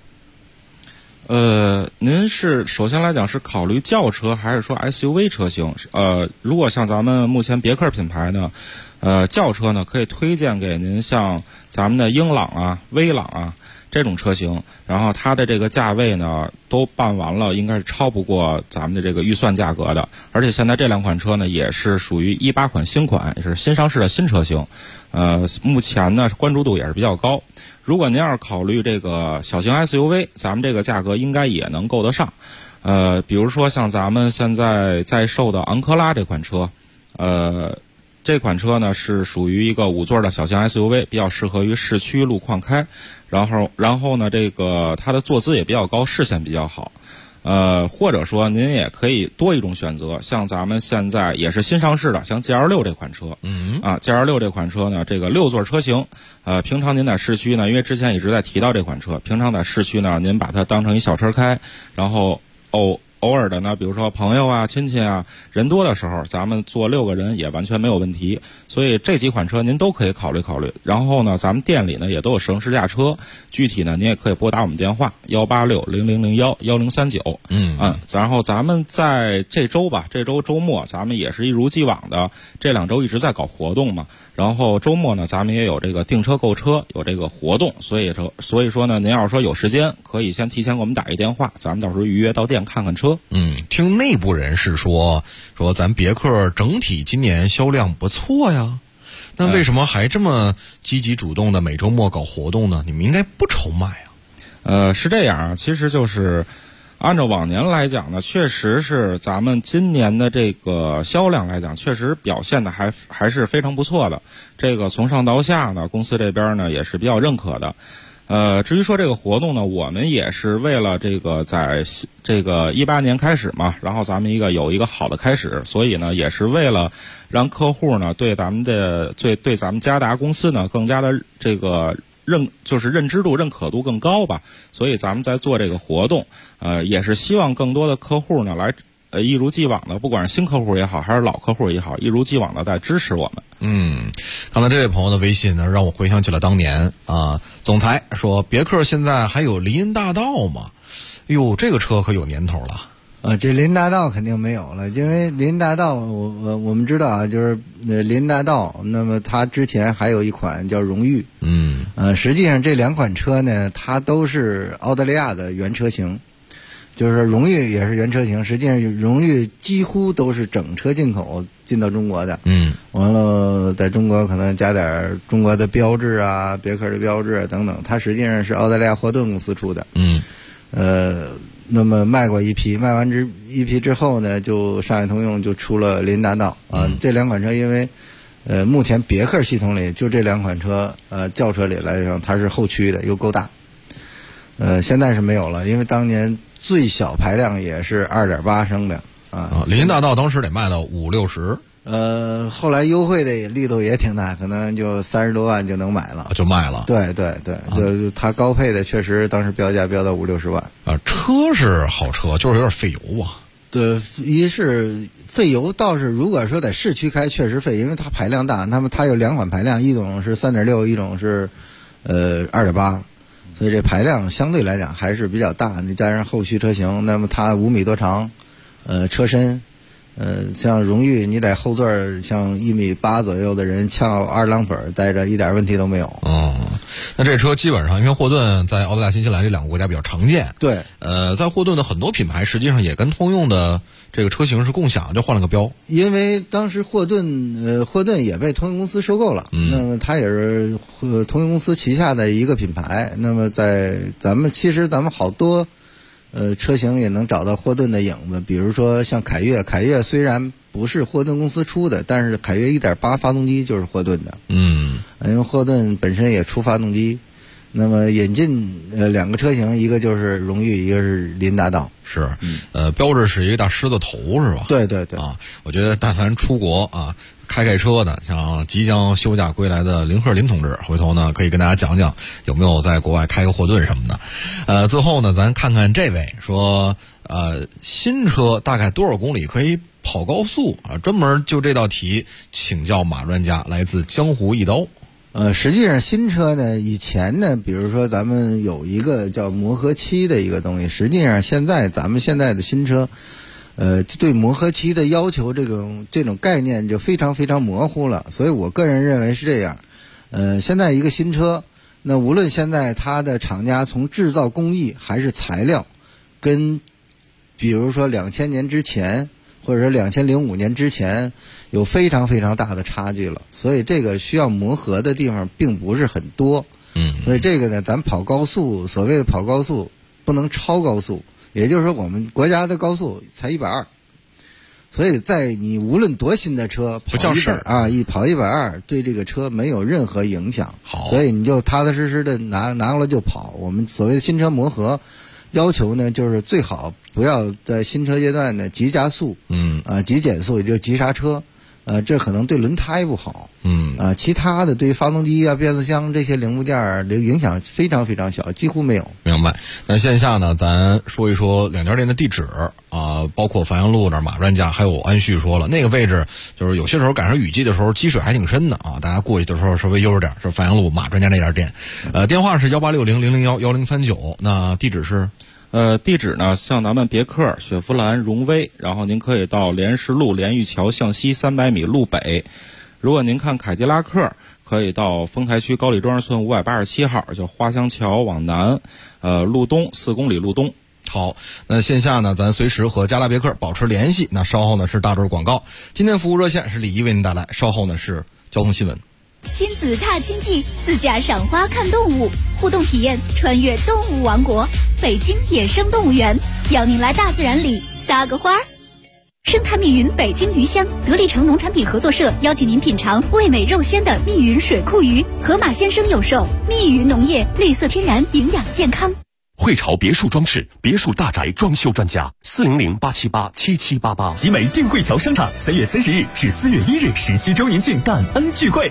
您是首先来讲是考虑轿车还是说 SUV 车型？如果像咱们目前别克品牌呢，轿车呢可以推荐给您像咱们的英朗啊、威朗啊这种车型，然后它的这个价位呢都办完了，应该是超不过咱们的这个预算价格的。而且现在这两款车呢也是属于18款新款，也是新上市的新车型。目前呢关注度也是比较高。如果您要是考虑这个小型 SUV， 咱们这个价格应该也能够得上。比如说像咱们现在在售的昂科拉这款车，这款车呢是属于一个5座的小型 SUV， 比较适合于市区路况开。然后呢，这个它的坐姿也比较高，视线比较好。或者说您也可以多一种选择，像咱们现在也是新上市的，像 GL6 这款车。GL6 这款车呢，这个6座车型，平常您在市区呢，因为之前一直在提到这款车，平常在市区呢，您把它当成一小车开，然后偶尔的呢，比如说朋友啊、亲戚啊，人多的时候，咱们坐6个人也完全没有问题。所以这几款车您都可以考虑考虑。然后呢，咱们店里呢也都有试乘试驾车，具体呢您也可以拨打我们电话18600011039。然后咱们在这周周末咱们也是一如既往的，这2周一直在搞活动嘛。然后周末呢，咱们也有这个订车购车有这个活动，所以说呢，您要是说有时间，可以先提前给我们打一电话，咱们到时候预约到店看看车。 听内部人士说咱别克整体今年销量不错呀，那为什么还这么积极主动的每周末搞活动呢？你们应该不愁卖啊。 是这样啊，其实就是按照往年来讲呢，确实是咱们今年的这个销量来讲，确实表现的还是非常不错的。这个从上到下呢，公司这边呢也是比较认可的。至于说这个活动呢，我们也是为了这个在这个18年开始嘛，然后咱们有一个好的开始，所以呢也是为了让客户呢对咱们佳达公司呢更加的这个认知度、认可度更高吧。所以咱们在做这个活动，也是希望更多的客户呢来一如既往的，不管是新客户也好，还是老客户也好，一如既往的在支持我们。 刚才这位朋友的微信呢，让我回想起了当年啊。总裁说，别克现在还有林荫大道吗？哟，这个车可有年头了。 这林荫大道肯定没有了，因为林荫大道我们知道啊，就是林荫大道，那么它之前还有一款叫荣誉。实际上这2款车呢，它都是澳大利亚的原车型。就是荣誉也是原车型，实际上荣誉几乎都是整车进口进到中国的。完了在中国可能加点中国的标志啊、别克的标志啊等等，它实际上是澳大利亚霍顿公司出的。那么卖过一批，卖完一批之后呢，就上海通用就出了林荫大道啊。这2款车因为目前别克系统里就这2款车轿车里来讲它是后驱的，又够大。现在是没有了，因为当年最小排量也是2.8升的啊。 林荫大道当时得卖到50-60， 后来优惠的力度也挺大，可能就30多万就能买了， 就卖了。 对，就它高配的确实当时标价标到50-60万啊。车是好车，就是有点费油啊。 对，一是费油，倒是如果说在市区开确实费，因为它排量大，它有2款排量，一种是3.6，一种是2.8。 所以这排量相对来讲还是比较大。你加上后驱车型，那么它5米多长，车身，像荣誉你在后座像1.8米左右的人翘2郎腿待着一点问题都没有。 那这车基本上因为霍顿在澳大利亚、新西兰这2个国家比较常见。 对， 在霍顿的很多品牌实际上也跟通用的这个车型是共享，就换了个标。因为当时霍顿也被通用公司收购了，那么它也是通用公司旗下的一个品牌。那么在其实咱们好多车型也能找到霍顿的影子，比如说像凯越虽然不是霍顿公司出的，但是凯越 1.8 发动机就是霍顿的。因为霍顿本身也出发动机，那么引进2个车型，一个就是荣誉，一个是林大道。 是，标志是一个大狮子头是吧？ 对对对啊，我觉得但凡出国啊开车的，像即将休假归来的林鹤林同志，回头呢可以跟大家讲讲有没有在国外开个霍顿什么的。最后呢，咱看看这位说，新车大概多少公里可以跑高速啊？专门就这道题请教马专家，来自江湖一刀。 实际上新车呢，以前呢，比如说咱们有一个叫磨合期的一个东西，实际上咱们现在的新车，对磨合期的要求这种概念就非常非常模糊了。所以我个人认为是这样。现在一个新车，那无论现在它的厂家从制造工艺还是材料，跟比如说2000年之前或者说2005年之前有非常非常大的差距了，所以这个需要磨合的地方并不是很多。所以这个呢，咱跑高速，所谓的跑高速不能超高速，也就是说我们国家的高速才120，所以在你无论多新的车跑120对这个车没有任何影响。所以你就踏踏实实的拿过来就跑。我们所谓的新车磨合要求呢，就是最好不要在新车阶段呢急加速，急减速，也就急刹车，这可能对轮胎不好，其他的对发动机啊、变速箱这些零部件的影响非常非常小，几乎没有。 明白。那线下呢，咱说一说2家店的地址啊，包括樊阳路那儿马专家，还有安旭说了那个位置，就是有些时候赶上雨季的时候积水还挺深的啊，大家过去的时候稍微悠着点，是樊阳路马专家那家店。电话是1860-001-1039，那地址是。 地址呢，像咱们别克、雪佛兰、荣威，然后您可以到莲石路连玉桥向西300米路北。如果您看凯迪拉克，可以到丰台区高里庄村587号，就花乡桥往南，路东4公里路东。 好，那线下呢，咱随时和加拉别克保持联系。那稍后呢是大众广告，今天服务热线是李一为您带来，稍后呢是交通新闻。 亲子踏青记，自驾赏花看动物，互动体验穿越动物王国，北京野生动物园邀您来大自然里撒个花儿。生态密云北京鱼乡得力城农产品合作社邀请您品尝味美肉鲜的密云水库鱼，河马先生有售。密云农业，绿色天然，营养健康。 汇潮别墅装饰，别墅大宅装修专家，400-878-7788。 集美定汇桥商场3月30日至4月1日17周年庆感恩聚会。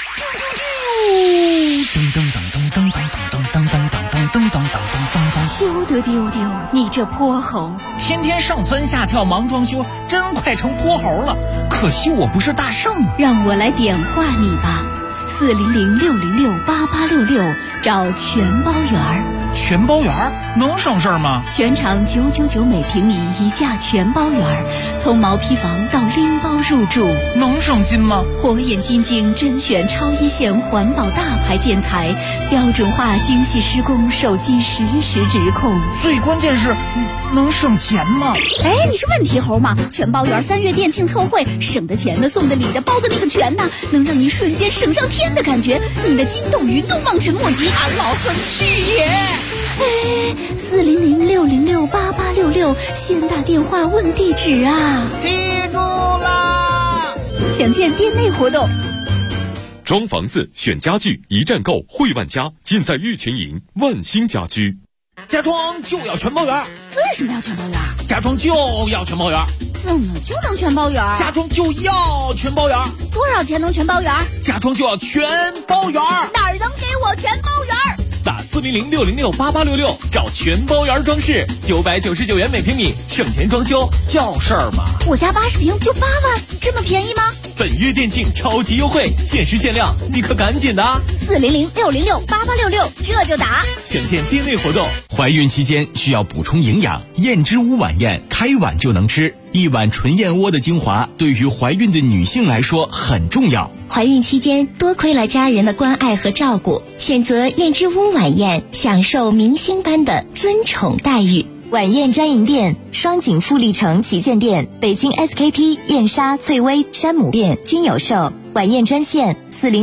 噔噔噔噔噔噔噔噔噔噔噔噔噔噔， 休得丢丢，你这泼猴！ 天天上蹿下跳忙装修，真快成泼猴了。可惜我不是大圣啊！ 让我来点化你吧，400-606-8866，找全包园。 全包园能省事儿吗？ 全场999每平米一价全包园，从毛坯房到拎包入住， 能省心吗？ 火眼金睛甄选超一线环保大牌建材，标准化精细施工，手机实时直控。 最关键是能省钱吗？ 哎，你是问题猴吗？全包园3月店庆特惠，省的钱的、送的礼的、包的那个全呢，能让你瞬间省上天的感觉，你的金斗鱼都望尘莫及。 俺老孙去也！ 哎，400-606-8866，先打电话问地址啊！ 记住啦！ 详见店内活动。 装房子选家具，一站购汇万家，尽在玉群营万兴家居。 家装就要全包圆。 为什么要全包圆？ 家装就要全包圆。 怎么就能全包圆？ 家装就要全包圆。 多少钱能全包圆？ 家装就要全包圆。 哪儿能给我全包圆？ 打400-606-8866，找全包园装饰，999元每平米，省钱装修叫事儿吗？ 我家80平就8万，这么便宜吗？ 本月店庆超级优惠，限时限量，你可赶紧的 ！400-606-8866，这就打。 详见店内活动。 怀孕期间需要补充营养，燕之屋晚宴开碗就能吃。一碗纯燕窝的精华，对于怀孕的女性来说很重要。 怀孕期间多亏了家人的关爱和照顾，选择燕之屋晚宴，享受明星般的尊宠待遇。 晚宴专营店：双井富力城旗舰店、北京 SKP、燕莎、翠微、山姆店均有售。晚宴专线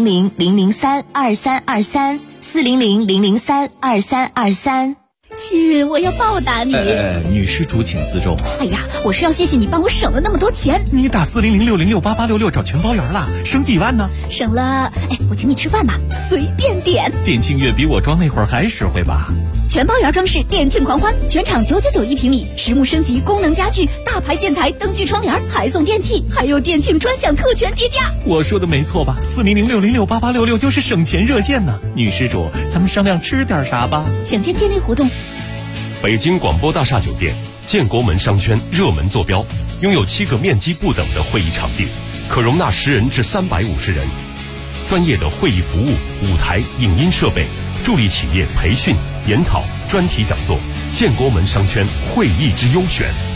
：400-003-2323，400-003-2323。 亲，我要报答你。 女施主请自重。 哎呀，我是要谢谢你帮我省了那么多钱。 你打400-606-8866找全包圆啦，省几万呢？ 省了，我请你吃饭吧，随便点。 店庆月比我装那会儿还实惠吧？ 全包圆装饰店庆狂欢，全场999一平米，实木升级，功能家具，大牌建材，灯具窗帘，还送电器，还有店庆专享特权叠加。 我说的没错吧？400-606-8866就是省钱热线呢。女施主，咱们商量吃点啥吧？ 想见店内活动。 北京广播大厦酒店，建国门商圈热门坐标，拥有7个面积不等的会议场地，可容纳10人至350人。专业的会议服务、舞台、影音设备，助力企业培训、研讨、专题讲座。建国门商圈会议之优选。